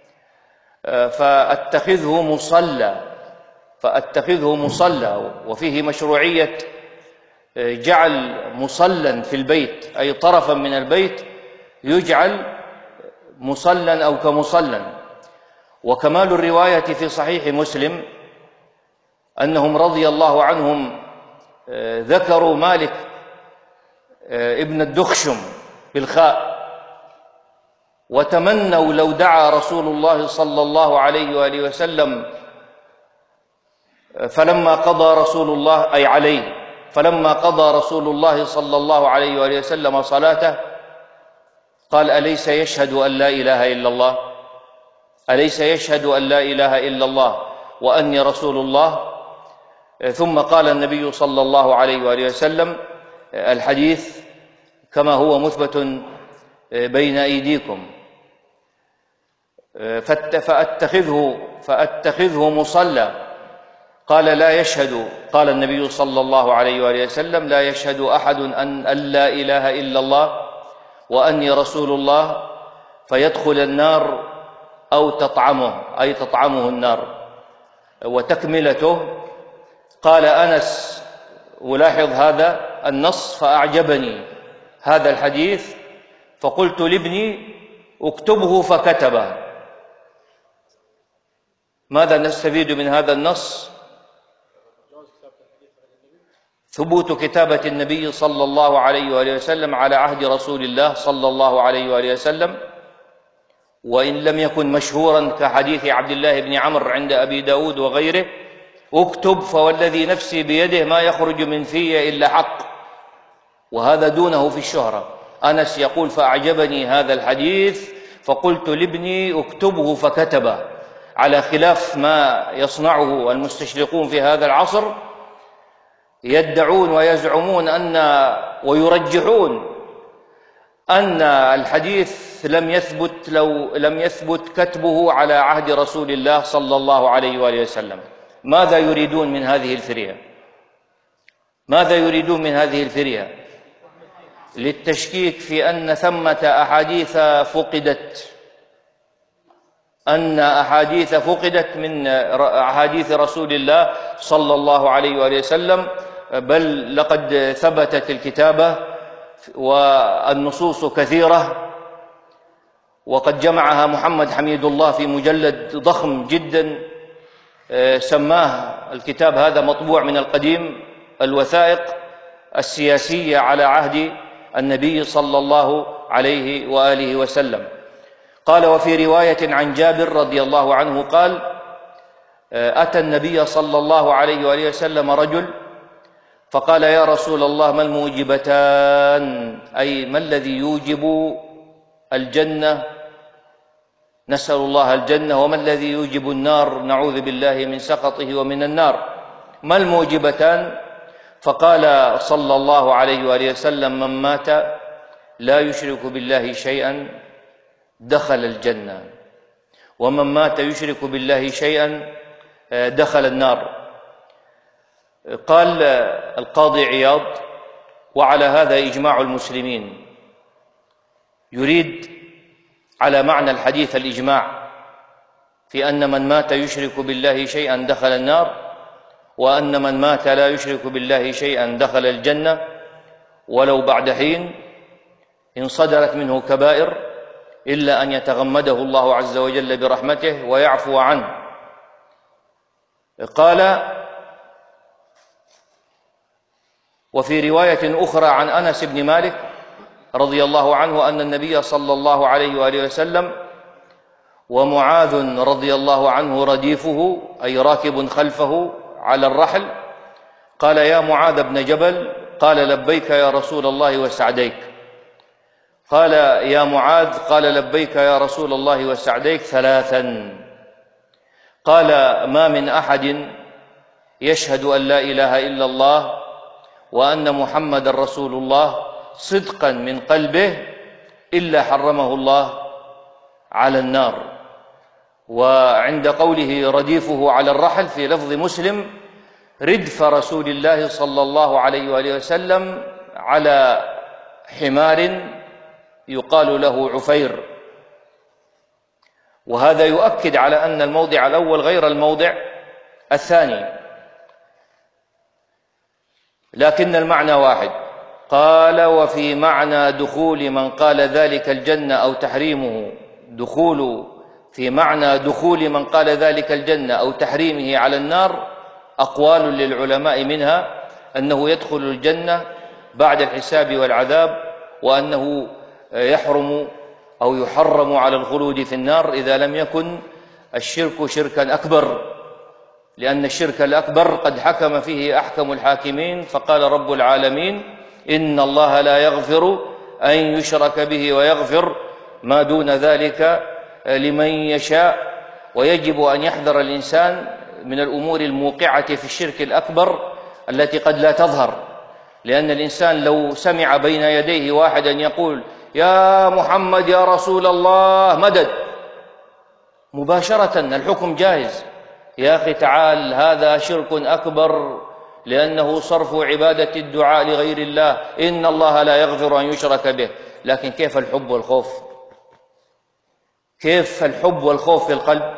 فأتخذه مصلى فأتخذه مصلى وفيه مشروعية جعل مصلى في البيت، أي طرفا من البيت يجعل مصلى أو كمصلى. وكمال الرواية في صحيح مسلم أنهم رضي الله عنهم ذكروا مالك ابن الدخشم بالخاء، وتمنوا لو دعا رسول الله صلى الله عليه وآله وسلم، فلما قضى رسول الله أي عليه فلما قضى رسول الله صلى الله عليه وآله وسلم صلاته قال: أليس يشهد أن لا إله إلا الله أليس يشهد أن لا إله إلا الله وأني رسول الله؟ ثم قال النبي صلى الله عليه وآله وسلم الحديث كما هو مثبت بين أيديكم: فأتخذه فأتخذه مصلى. قال: لا يشهد قال النبي صلى الله عليه وآله وسلم: لا يشهد أحد أن لا إله إلا الله وأني رسول الله فيدخل النار أو تطعمه، أي تطعمه النار. وتكملته قال أنس: ألاحظ هذا النص فأعجبني هذا الحديث فقلت لابني: اكتبه فكتبه. ماذا نستفيد من هذا النص؟ ثبوت كتابة النبي صلى الله عليه وآله وسلم على عهد رسول الله صلى الله عليه وآله وسلم، وإن لم يكن مشهورا كحديث عبد الله بن عمرو عند أبي داود وغيره: اكتب فوالذي نفسي بيده ما يخرج من في إلا حق. وهذا دونه في الشهرة. أنس يقول: فأعجبني هذا الحديث فقلت لابني اكتبه فكتبه، على خلاف ما يصنعه المستشرقون في هذا العصر، يدعون ويزعمون أن ويرجحون أن الحديث لم يثبت لو لم يثبت كتبه على عهد رسول الله صلى الله عليه وآله وسلم. ماذا يريدون من هذه الفرية؟ ماذا يريدون من هذه الفرية؟ للتشكيك في أن ثمة أحاديث فقدت، أن أحاديث فقدت من أحاديث رسول الله صلى الله عليه وآله وسلم، بل لقد ثبتت الكتابة والنصوص كثيرة، وقد جمعها محمد حميد الله في مجلد ضخم جدا سماه الكتاب هذا مطبوع من القديم: الوثائق السياسية على عهد النبي صلى الله عليه وآله وسلم. قال: وفي رواية عن جابر رضي الله عنه قال: أتى النبي صلى الله عليه وآله وسلم رجل فقال: يا رسول الله ما الموجبتان، أي ما الذي يوجب الجنة، نسأل الله الجنة، وما الذي يوجب النار، نعوذ بالله من سخطه ومن النار، ما الموجبتان؟ فقال صلى الله عليه وآله وسلم: من مات لا يشرك بالله شيئا دخل الجنة، ومن مات يشرك بالله شيئا دخل النار. قال القاضي عياض: وعلى هذا إجماع المسلمين. يريد على معنى الحديث الإجماع في أن من مات يشرك بالله شيئا دخل النار، وأن من مات لا يشرك بالله شيئا دخل الجنة ولو بعد حين، إن صدرت منه كبائر، إلا أن يتغمده الله عز وجل برحمته ويعفو عنه. قال: وفي رواية أخرى عن أنس بن مالك رضي الله عنه أن النبي صلى الله عليه وآله وسلم ومعاذ رضي الله عنه رديفه، أي راكب خلفه على الرحل، قال: يا معاذ بن جبل، قال: لبيك يا رسول الله وسعديك. قال: يا معاذ، قال: لبيك يا رسول الله وسعديك ثلاثا. قال: ما من أحد يشهد أن لا إله إلا الله وأن محمد رسول الله صدقا من قلبه إلا حرمه الله على النار. وعند قوله رديفه على الرحل في لفظ مسلم: ردف رسول الله صلى الله عليه وآله وسلم على حمار يقال له عفير. وهذا يؤكد على أن الموضع الأول غير الموضع الثاني، لكن المعنى واحد. قال: وفي معنى دخول من قال ذلك الجنة أو تحريمه، دخول في معنى دخول من قال ذلك الجنة أو تحريمه على النار أقوال للعلماء، منها أنه يدخل الجنة بعد الحساب والعذاب، وأنه يحرم أو يحرم على الخلود في النار إذا لم يكن الشرك شركا أكبر، لأن الشرك الأكبر قد حكم فيه أحكم الحاكمين، فقال رب العالمين: إن الله لا يغفر أن يشرك به ويغفر ما دون ذلك لمن يشاء. ويجب أن يحذر الإنسان من الأمور الموقعة في الشرك الأكبر التي قد لا تظهر، لأن الإنسان لو سمع بين يديه واحدا يقول: يا محمد يا رسول الله مدد، مباشرة الحكم جائز. يا أخي تعال، هذا شرك أكبر، لأنه صرف عبادة الدعاء لغير الله، إن الله لا يغفر أن يشرك به. لكن كيف الحب والخوف؟ كيف الحب والخوف في القلب؟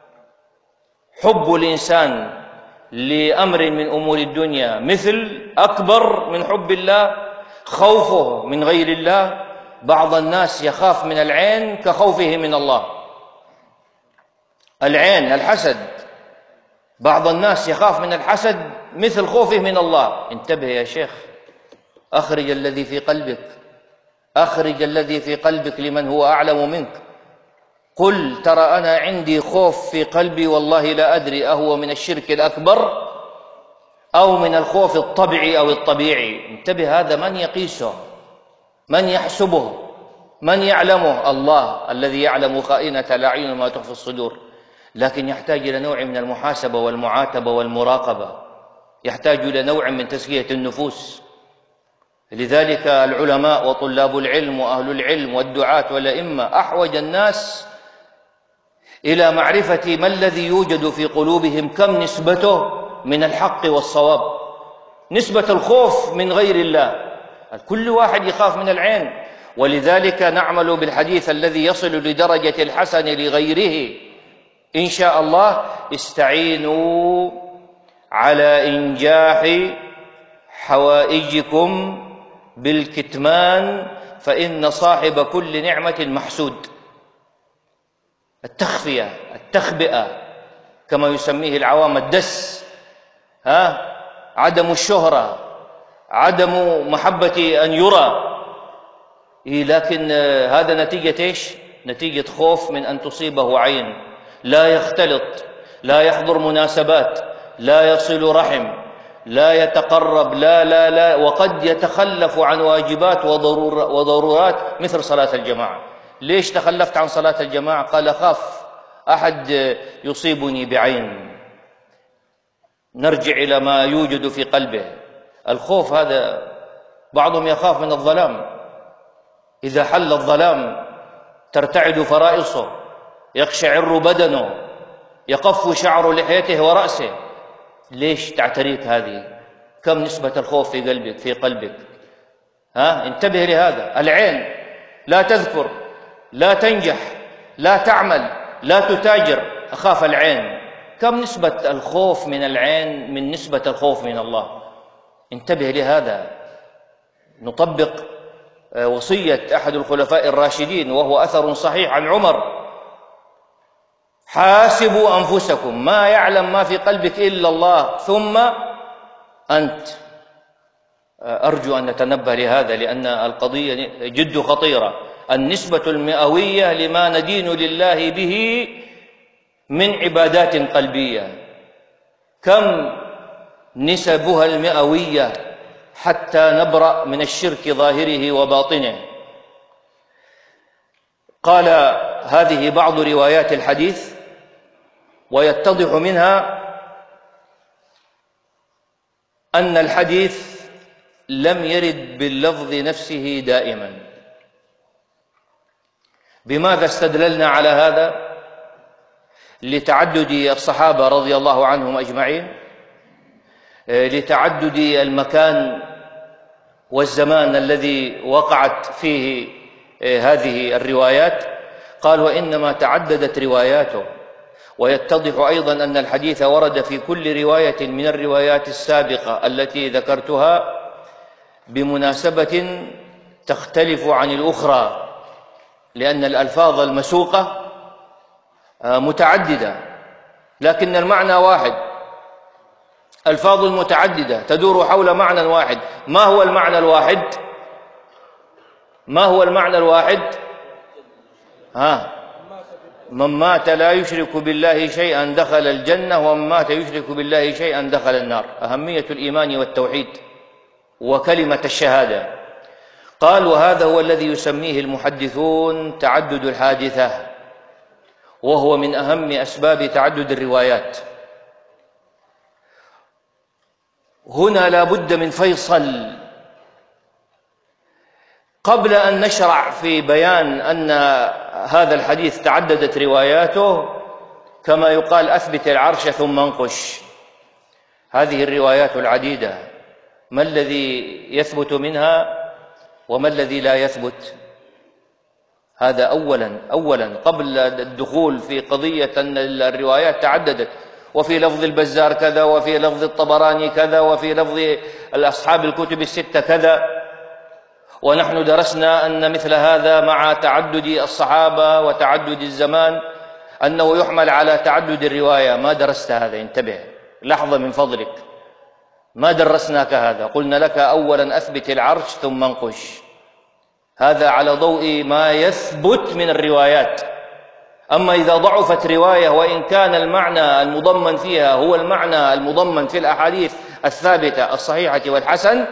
حب الإنسان لأمر من أمور الدنيا مثل أكبر من حب الله، خوفه من غير الله. بعض الناس يخاف من العين كخوفه من الله. العين الحسد، بعض الناس يخاف من الحسد مثل خوفه من الله. انتبه يا شيخ، أخرج الذي في قلبك، أخرج الذي في قلبك لمن هو أعلم منك. قل ترى أنا عندي خوف في قلبي والله لا أدري أهو من الشرك الأكبر أو من الخوف الطبيعي أو الطبيعي. انتبه، هذا من يقيسه؟ من يحسبه؟ من يعلمه؟ الله الذي يعلم خائنة الأعين وما تخفي الصدور. لكن يحتاج إلى نوع من المحاسبة والمعاتبة والمراقبة، يحتاج إلى نوع من تزكية النفوس. لذلك العلماء وطلاب العلم وأهل العلم والدعاة والأئمة أحوج الناس إلى معرفة ما الذي يوجد في قلوبهم، كم نسبته من الحق والصواب، نسبة الخوف من غير الله. كل واحد يخاف من العين. ولذلك نعمل بالحديث الذي يصل لدرجة الحسن لغيره إن شاء الله: استعينوا على إنجاح حوائجكم بالكتمان فإن صاحب كل نعمة محسود. التخفية، التخبئة كما يسميه العوام، الدس، ها، عدم الشهرة، عدم محبة أن يرى. إيه، لكن هذا نتيجة إيش؟ نتيجة خوف من أن تصيبه عين. لا يختلط، لا يحضر مناسبات، لا يصل رحم، لا يتقرب، لا لا لا وقد يتخلف عن واجبات وضرورات مثل صلاة الجماعة. ليش تخلفت عن صلاة الجماعة؟ قال خاف أحد يصيبني بعين. نرجع إلى ما يوجد في قلبه. الخوف هذا، بعضهم يخاف من الظلام، إذا حل الظلام ترتعد فرائصه، يقشعر بدنه، يقف شعر لحيته ورأسه. ليش تعتريك هذه؟ كم نسبة الخوف في قلبك في قلبك؟ ها، انتبه لهذا. العين لا تذكر، لا تنجح، لا تعمل، لا تتاجر، أخاف العين. كم نسبة الخوف من العين من نسبة الخوف من الله؟ انتبه لهذا. نطبق وصية أحد الخلفاء الراشدين وهو أثر صحيح عن عمر: حاسبوا أنفسكم، ما يعلم ما في قلبك إلا الله ثم أنت. أرجو أن نتنبه لهذا لأن القضية جد خطيرة. النسبة المئوية لما ندين لله به من عبادات قلبية، كم نسبها المئوية حتى نبرأ من الشرك ظاهره وباطنه؟ قال: هذه بعض روايات الحديث، ويتضح منها أن الحديث لم يرد باللفظ نفسه دائما. بماذا استدللنا على هذا؟ لتعدد الصحابة رضي الله عنهم أجمعين، لتعدد المكان والزمان الذي وقعت فيه هذه الروايات. قال: وإنما تعددت رواياته. ويتضح أيضا أن الحديث ورد في كل رواية من الروايات السابقة التي ذكرتها بمناسبة تختلف عن الأخرى، لأن الألفاظ المسوقة متعددة لكن المعنى واحد. ألفاظ متعددة تدور حول معنى واحد. ما هو المعنى الواحد؟ ما هو المعنى الواحد؟ ها، من مات لا يشرك بالله شيئا دخل الجنة ومن مات يشرك بالله شيئا دخل النار. أهمية الإيمان والتوحيد وكلمة الشهادة. قال: وهذا هو الذي يسميه المحدثون تعدد الحادثة، وهو من أهم أسباب تعدد الروايات. هنا لا بد من فيصل. قبل أن نشرع في بيان أن هذا الحديث تعددت رواياته، كما يقال: أثبت العرش ثم انقش. هذه الروايات العديدة ما الذي يثبت منها وما الذي لا يثبت؟ هذا أولا أولا قبل الدخول في قضية أن الروايات تعددت، وفي لفظ البزار كذا، وفي لفظ الطبراني كذا، وفي لفظ أصحاب الكتب الستة كذا. ونحن درسنا أن مثل هذا مع تعدد الصحابة وتعدد الزمان أنه يحمل على تعدد الرواية. ما درست هذا، انتبه لحظة من فضلك، ما درسناك هذا. قلنا لك أولا أثبت العرش ثم انقش، هذا على ضوء ما يثبت من الروايات. أما إذا ضعفت رواية وإن كان المعنى المضمن فيها هو المعنى المضمن في الأحاديث الثابتة الصحيحة والحسن،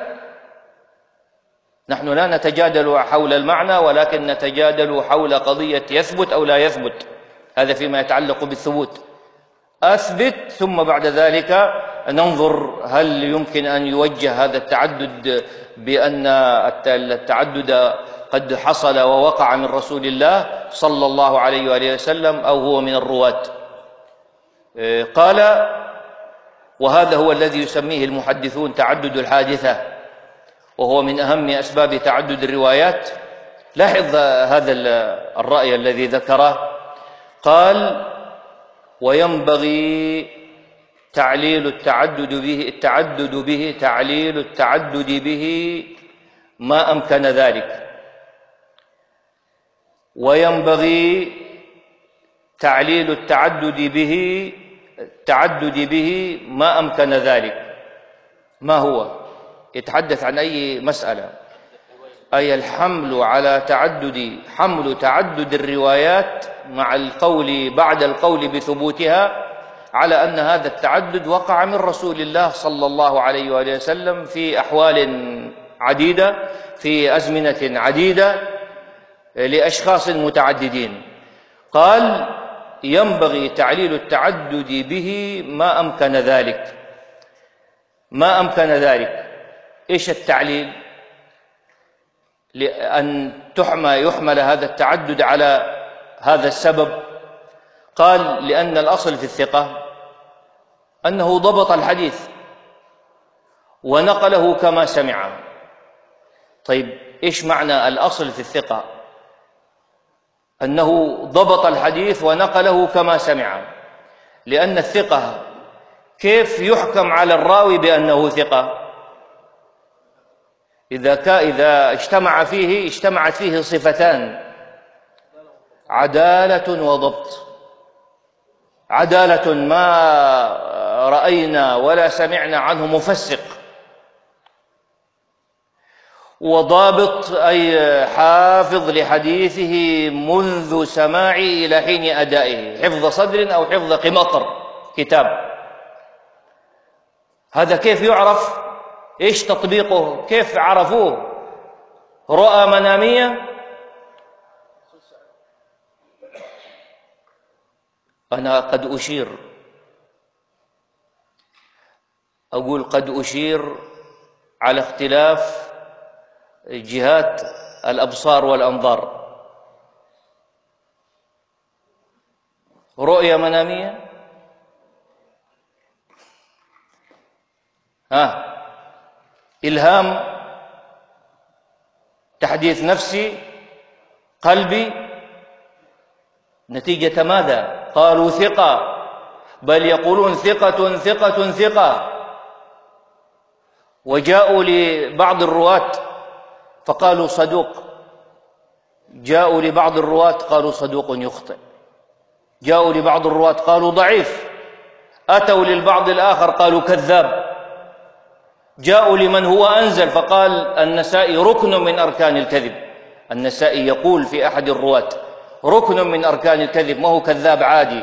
نحن لا نتجادل حول المعنى، ولكن نتجادل حول قضية يثبت أو لا يثبت. هذا فيما يتعلق بالثبوت. أثبت ثم بعد ذلك ننظر هل يمكن أن يوجه هذا التعدد بأن التعدد قد حصل ووقع من رسول الله صلى الله عليه وآله وسلم أو هو من الرواة. قال: وهذا هو الذي يسميه المحدثون تعدد الحادثة، وهو من أهم أسباب تعدد الروايات. لاحظ هذا الرأي الذي ذكره، قال: وينبغي تعليل التعدد به التعدد به تعليل التعدد به ما أمكن ذلك. وينبغي تعليل التعدد به التعدد به ما أمكن ذلك. ما هو؟ يتحدث عن أي مسألة؟ أي الحمل على تعدد حمل تعدد الروايات مع القول بعد القول بثبوتها على أن هذا التعدد وقع من رسول الله صلى الله عليه وآله وسلم في أحوال عديدة في أزمنة عديدة لأشخاص متعددين. قال: ينبغي تعليل التعدد به ما أمكن ذلك. ما أمكن ذلك، إيش التعليل؟ لأن تحمل يحمل هذا التعدد على هذا السبب. قال: لأن الأصل في الثقة أنه ضبط الحديث ونقله كما سمع. طيب، إيش معنى الأصل في الثقة؟ أنه ضبط الحديث ونقله كما سمع. لأن الثقة كيف يحكم على الراوي بأنه ثقة؟ إذا كا إذا اجتمع فيه اجتمعت فيه صفتان: عدالة وضبط. عدالة ما رأينا ولا سمعنا عنه مفسق، وضابط أي حافظ لحديثه منذ سماعه إلى حين أدائه، حفظ صدر أو حفظ قمطر كتاب. هذا كيف يعرف؟ إيش تطبيقه؟ كيف عرفوه؟ رؤى منامية؟ أنا قد أشير أقول قد أشير على اختلاف جهات الأبصار والأنظار. رؤية منامية، ها إلهام، تحديث نفسي، قلبي. نتيجة ماذا؟ قالوا ثقة، بل يقولون ثقة ثقة ثقة. وجاءوا لبعض الرواة فقالوا صدوق، جاءوا لبعض الرواة قالوا صدوق يخطئ، جاءوا لبعض الرواة قالوا ضعيف، أتوا للبعض الآخر قالوا كذاب، جاءوا لمن هو أنزل فقال النسائي ركن من أركان الكذب. النسائي يقول في أحد الرواة ركن من أركان الكذب، ما هو كذاب عادي.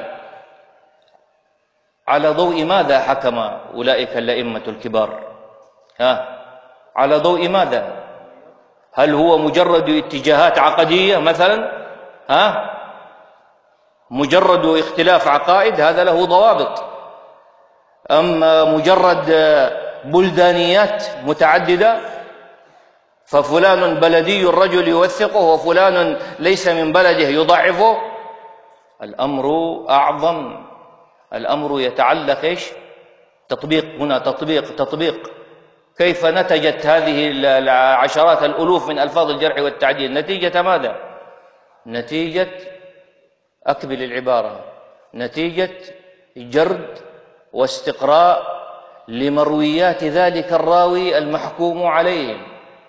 على ضوء ماذا حكم أولئك الأئمة الكبار؟ ها على ضوء ماذا؟ هل هو مجرد اتجاهات عقدية مثلا؟ ها مجرد اختلاف عقائد؟ هذا له ضوابط. أم مجرد بلدانيات متعددة؟ ففلان بلدي الرجل يوثقه وفلان ليس من بلده يضعفه. الأمر أعظم، الأمر يتعلق إيش؟ تطبيق. هنا تطبيق تطبيق كيف نتجت هذه العشرات الألوف من ألفاظ الجرح والتعديل؟ نتيجة ماذا؟ نتيجة، أكمل العبارة، نتيجة جرد واستقراء لمرويات ذلك الراوي المحكوم عليه.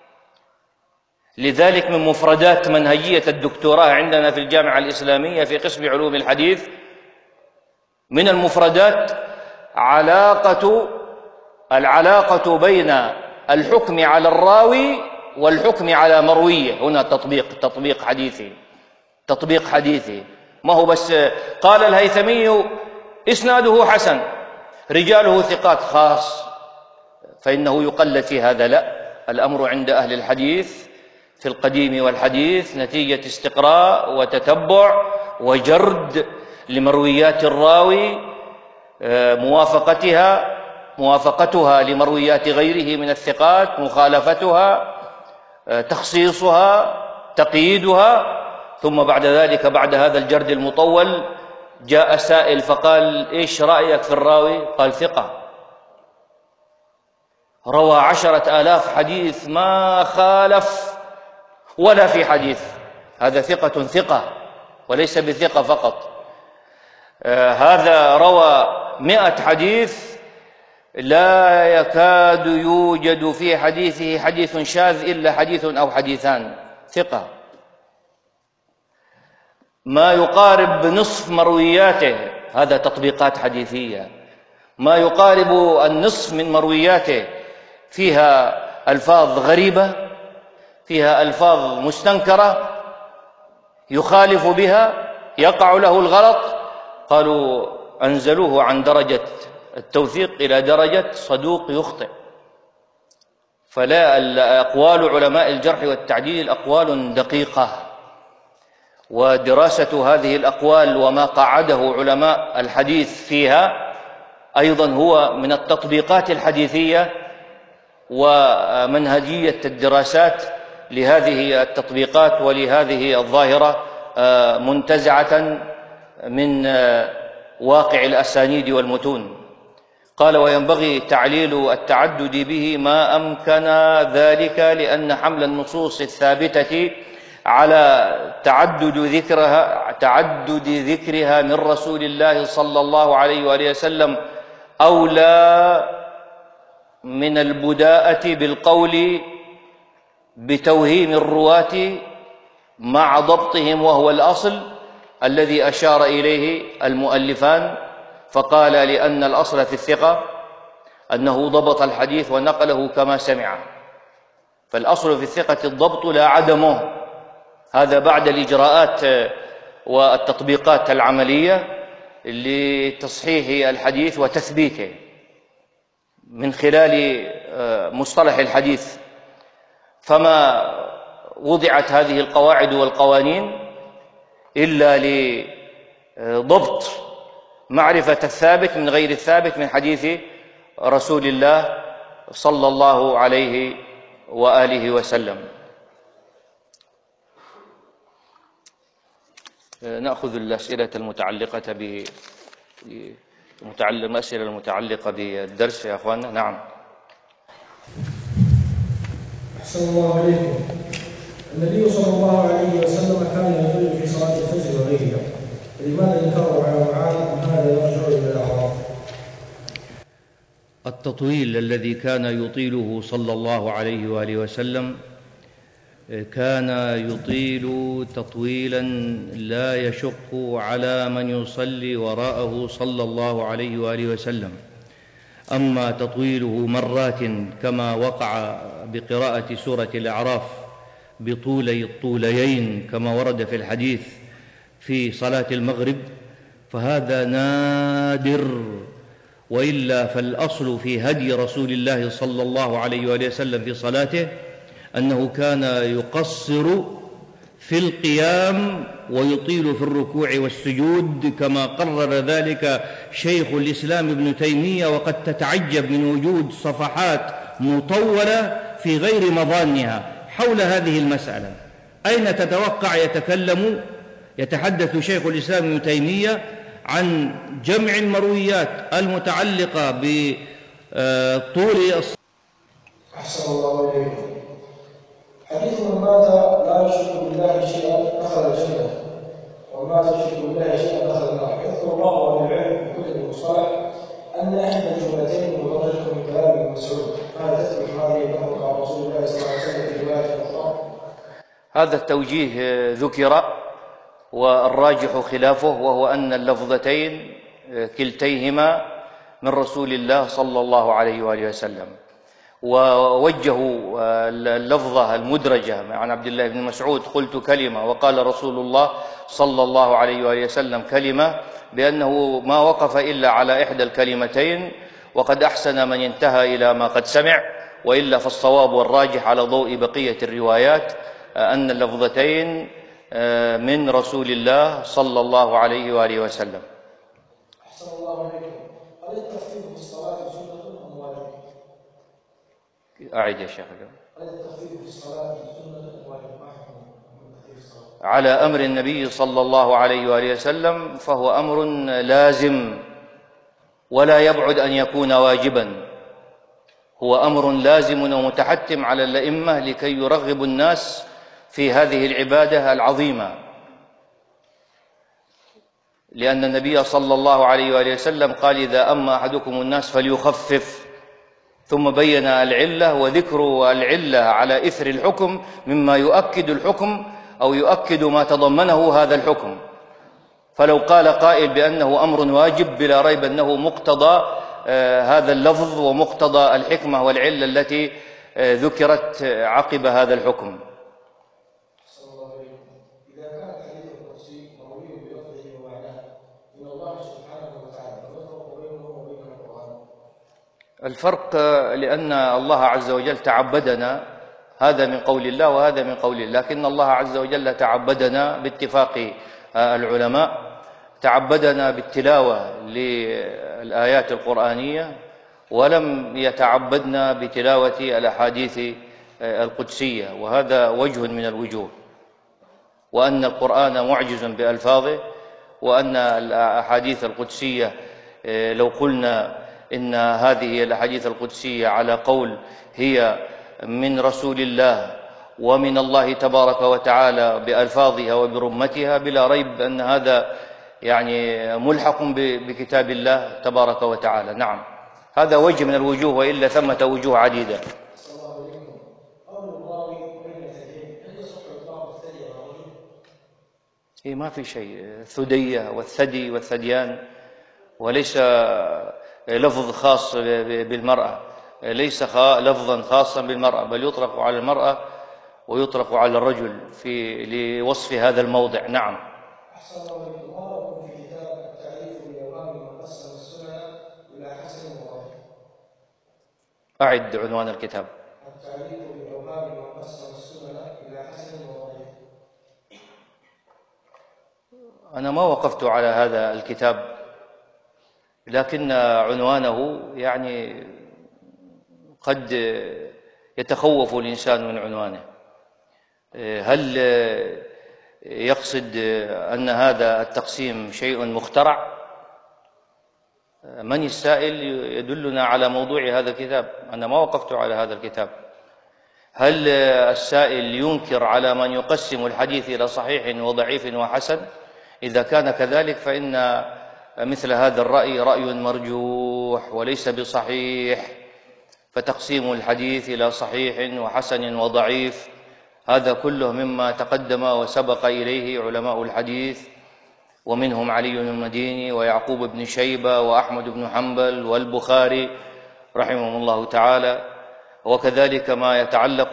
لذلك من مفردات منهجية الدكتوراه عندنا في الجامعة الإسلامية في قسم علوم الحديث، من المفردات علاقة العلاقة بين الحكم على الراوي والحكم على مرويه. هنا تطبيق تطبيق حديثي تطبيق حديثي ما هو بس قال الهيثمي إسناده حسن رجاله ثقات خاص فإنه يقلد في هذا. لا، الأمر عند أهل الحديث في القديم والحديث نتيجة استقراء وتتبع وجرد لمرويات الراوي، موافقتها موافقتها لمرويات غيره من الثقات، مخالفتها، تخصيصها، تقييدها. ثم بعد ذلك بعد هذا الجرد المطول جاء سائل فقال: إيش رأيك في الراوي؟ قال: ثقة، روى عشرة آلاف حديث ما خالف ولا في حديث، هذا ثقة ثقة وليس بثقة فقط. آه هذا روى مئة حديث لا يكاد يوجد في حديثه حديث شاذ إلا حديث أو حديثان، ثقة. ما يقارب نصف مروياته، هذا تطبيقات حديثية، ما يقارب النصف من مروياته فيها ألفاظ غريبة، فيها ألفاظ مستنكرة، يخالف بها، يقع له الغلط. قالوا أنزلوه عن درجة التوثيق إلى درجة صدوق يخطئ. فلا، أقوال علماء الجرح والتعديل أقوال دقيقة، ودراسة هذه الأقوال وما قعده علماء الحديث فيها أيضا هو من التطبيقات الحديثية ومنهجية الدراسات لهذه التطبيقات ولهذه الظاهرة منتزعة من واقع الأسانيد والمتون. قال: وينبغي تعليل التعدد به ما أمكن ذلك، لأن حمل النصوص الثابتة على تعدد ذكرها تعدد ذكرها من رسول الله صلى الله عليه وآله وسلم أولى من البداءة بالقول بتوهيم الرواة مع ضبطهم، وهو الأصل الذي أشار إليه المؤلفان. فقال: لأن الأصل في الثقة أنه ضبط الحديث ونقله كما سمع، فالأصل في الثقة الضبط لا عدمه. هذا بعد الإجراءات والتطبيقات العملية لتصحيح الحديث وتثبيته من خلال مصطلح الحديث. فما وضعت هذه القواعد والقوانين إلا لضبط معرفة الثابت من غير الثابت من حديث رسول الله صلى الله عليه وآله وسلم. نأخذ الأسئلة المتعلقة ب الأسئلة المتعلقة بالدرس يا أخواننا. نعم. أحسن الله عليكم. النبي صلى الله عليه وسلم كان يطيل في صلاة الفجر وغيرها، لماذا ينكر على معاذ أن هذا يرجع إلى الأعراف؟ التطويل الذي كان يطيله صلى الله عليه وآله وسلم كان يطيل تطويلا لا يشق على من يصلي وراءه صلى الله عليه وآله وسلم. أما تطويله مرات كما وقع بقراءة سورة الأعراف بطولي الطوليين كما ورد في الحديث في صلاة المغرب فهذا نادر، وإلا فالأصل في هدي رسول الله صلى الله عليه وآله وسلم في صلاته أنه كان يقصر في القيام ويطيل في الركوع والسجود، كما قرر ذلك شيخ الإسلام ابن تيمية، وقد تتعجب من وجود صفحات مطولة في غير مظانها حول هذه المسألة. أين تتوقع يتكلم يتحدث شيخ الإسلام ابن تيمية عن جمع المرويات المتعلقة بطول الصلاة؟ أحسن الله إليكم. حديث من مات لا تشرك بالله شيئا دخل الجنة وما تشرك بالله شيئا دخل النار. يذكر بعض أهل العلم في كتب المصطلح أن إحدى الجملتين مدرجة من كلام ابن مسعود، فهل تثبت هذه النقطة عن رسول الله صلى الله عليه وسلم في رواية أخرى؟ هذا التوجيه ذكر والراجح خلافه، وهو أن اللفظتين كلتيهما من رسول الله صلى الله عليه وآله وسلم، ووجهوا اللفظة المدرجة عن عبد الله بن مسعود قلت كلمة وقال رسول الله صلى الله عليه وآله وسلم كلمة، بأنه ما وقف إلا على إحدى الكلمتين، وقد أحسن من انتهى إلى ما قد سمع، وإلا فالصواب والراجح على ضوء بقية الروايات أن اللفظتين من رسول الله صلى الله عليه وآله وسلم. أحسن الله عليكم. هل التخفيف في الصلاة سنة أم واجب؟ أعد يا شيخ. هل التخفيف في الصلاة سنة أم واجب؟ ما حكم تخفيف الصلاة؟ على أمر النبي صلى الله عليه وآله وسلم فهو أمر لازم ولا يبعد أن يكون واجبا، هو أمر لازم ومتحتم على الأئمة لكي يرغبوا الناس في هذه العبادة العظيمة، لأن النبي صلى الله عليه وآله وسلم قال إذا أما أحدكم الناس فليخفف، ثم بين العلة، وذكر العلة على إثر الحكم مما يؤكد الحكم أو يؤكد ما تضمنه هذا الحكم. فلو قال قائل بأنه أمر واجب بلا ريب أنه مقتضى آه هذا اللفظ ومقتضى الحكمة والعلة التي آه ذكرت عقب هذا الحكم. إذا كان الحديث القدسي مروي بلفظه ومعناه من الله سبحانه وتعالى، فالفرق بينه وبين القرآن؟ الفرق لأن الله عز وجل تعبدنا، هذا من قول الله وهذا من قول الله، لكن الله عز وجل تعبدنا باتفاق العلماء، تعبدنا بالتلاوة للآيات القرآنية، ولم يتعبدنا بتلاوة الأحاديث القدسية، وهذا وجه من الوجوه، وأن القرآن معجز بألفاظه، وأن الأحاديث القدسية لو قلنا إن هذه الأحاديث القدسية على قول هي من رسول الله ومن الله تبارك وتعالى بألفاظها وبرمتها، بلا ريب أن هذا يعني ملحق بكتاب الله تبارك وتعالى. نعم، هذا وجه من الوجوه، وإلا ثمة وجوه عديدة. إيه ما في شيء، ثدية والثدي والثديان، وليس لفظ خاص بالمرأة، ليس لفظا خاصا بالمرأة، بل يطلق على المرأة ويطلق على الرجل في لوصف هذا الموضع. نعم. أحسن الله إليكم. ما رأيكم في كتاب التعريف بأوهام من قسم السنن إلى حسن وضعيف؟ أعد عنوان الكتاب. التعريف بأوهام من قسم السنن إلى حسن وضعيف. أنا ما وقفت على هذا الكتاب، لكن عنوانه يعني قد يتخوف الإنسان من عنوانه. هل يقصد أن هذا التقسيم شيء مخترع؟ من السائل يدلنا على موضوع هذا الكتاب، أنا ما وقفت على هذا الكتاب. هل السائل ينكر على من يقسم الحديث إلى صحيح وضعيف وحسن؟ إذا كان كذلك فإن مثل هذا الرأي رأي مرجوح وليس بصحيح، فتقسيم الحديث إلى صحيح وحسن وضعيف هذا كله مما تقدم وسبق إليه علماء الحديث، ومنهم علي بن المديني ويعقوب بن شيبة وأحمد بن حنبل والبخاري رحمهم الله تعالى، وكذلك ما يتعلق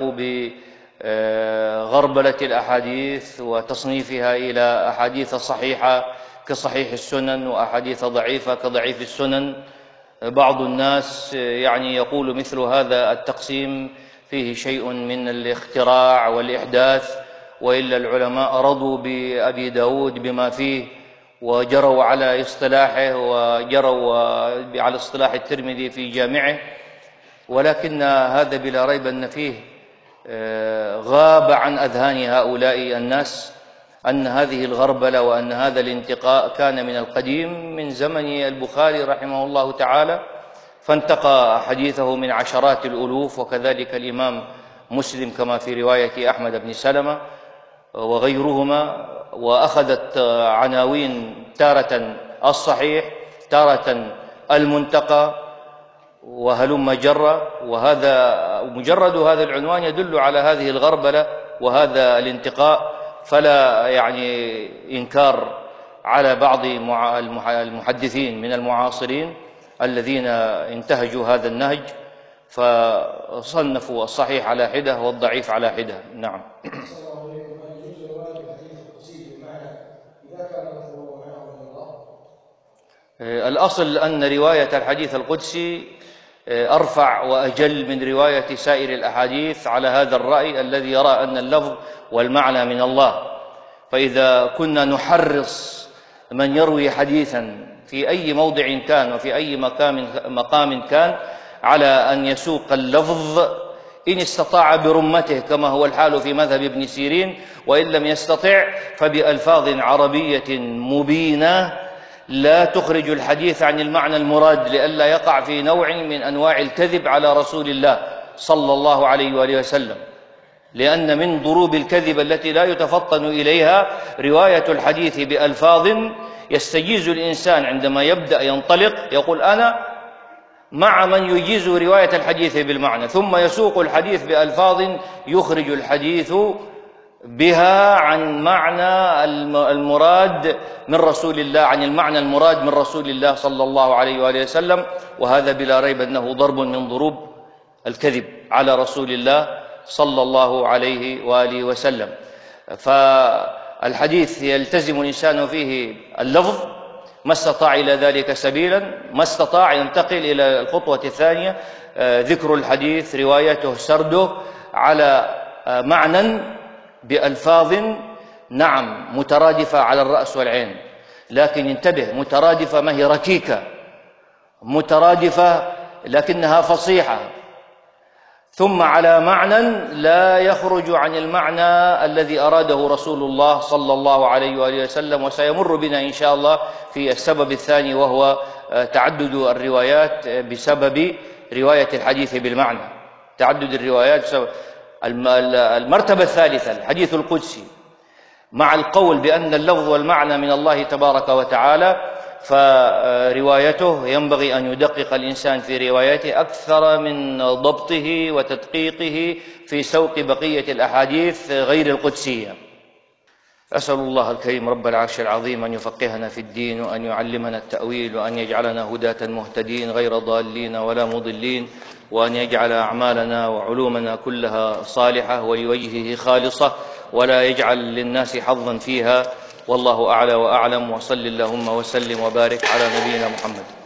بغربلة الأحاديث وتصنيفها إلى أحاديث صحيحة كصحيح السنن وأحاديث ضعيفة كضعيف السنن. بعض الناس يعني يقول مثل هذا التقسيم فيه شيء من الاختراع والإحداث، وإلا العلماء رضوا بأبي داود بما فيه وجروا على اصطلاحه وجروا على اصطلاح الترمذي في جامعه، ولكن هذا بلا ريب أن فيه غاب عن أذهان هؤلاء الناس أن هذه الغربلة وأن هذا الانتقاء كان من القديم، من زمن البخاري رحمه الله تعالى، فانتقى حديثه من عشرات الألوف، وكذلك الإمام مسلم كما في رواية أحمد بن سلمة، وغيرهما، وأخذت عناوين تارة الصحيح تارة المنتقى وهلم جرة، وهذا مجرد هذا العنوان يدل على هذه الغربلة وهذا الانتقاء. فلا يعني إنكار على بعض المحدثين من المعاصرين الذين انتهجوا هذا النهج فصنفوا الصحيح على حدة والضعيف على حدة. نعم. الأصل أن رواية الحديث القدسي أرفع وأجل من رواية سائر الأحاديث على هذا الرأي الذي يرى أن اللفظ والمعنى من الله. فإذا كنا نحرص من يروي حديثا في أي موضع كان وفي أي مقام مقام كان على أن يسوق اللفظ إن استطاع برمته كما هو الحال في مذهب ابن سيرين، وإن لم يستطع فبألفاظ عربية مبينة لا تخرج الحديث عن المعنى المراد، لئلا يقع في نوع من أنواع الكذب على رسول الله صلى الله عليه وآله وسلم. لأن من ضروب الكذب التي لا يتفطن إليها رواية الحديث بألفاظ يستجيز الإنسان عندما يبدأ ينطلق يقول أنا مع من يجيز رواية الحديث بالمعنى، ثم يسوق الحديث بألفاظ يخرج الحديث بها عن معنى المراد من رسول الله، عن المعنى المراد من رسول الله صلى الله عليه وآله وسلم. وهذا بلا ريب أنه ضرب من ضروب الكذب على رسول الله صلى الله عليه وآله وسلم. فالحديث يلتزم الإنسان فيه اللفظ ما استطاع إلى ذلك سبيلا، ما استطاع ينتقل إلى الخطوة الثانية ذكر الحديث روايته سرده على معنى بألفاظ نعم مترادفة على الرأس والعين، لكن انتبه مترادفة ما هي ركيكة، مترادفة لكنها فصيحة، ثم على معنى لا يخرج عن المعنى الذي أراده رسول الله صلى الله عليه وآله وسلم. وسيمر بنا إن شاء الله في السبب الثاني وهو تعدد الروايات بسبب رواية الحديث بالمعنى، تعدد الروايات بسبب المرتبة الثالثة الحديث القدسي مع القول بأن اللفظ والمعنى من الله تبارك وتعالى، فروايته ينبغي أن يدقق الإنسان في روايته أكثر من ضبطه وتدقيقه في سوق بقية الأحاديث غير القدسية. أسأل الله الكريم رب العرش العظيم أن يفقهنا في الدين وأن يعلمنا التأويل وأن يجعلنا هداة مهتدين غير ضالين ولا مضلين، وأن يجعل أعمالنا وعلومنا كلها صالحة ولوجهه خالصة ولا يجعل للناس حظا فيها. والله أعلى وأعلم، وصل اللهم وسلم وبارك على نبينا محمد.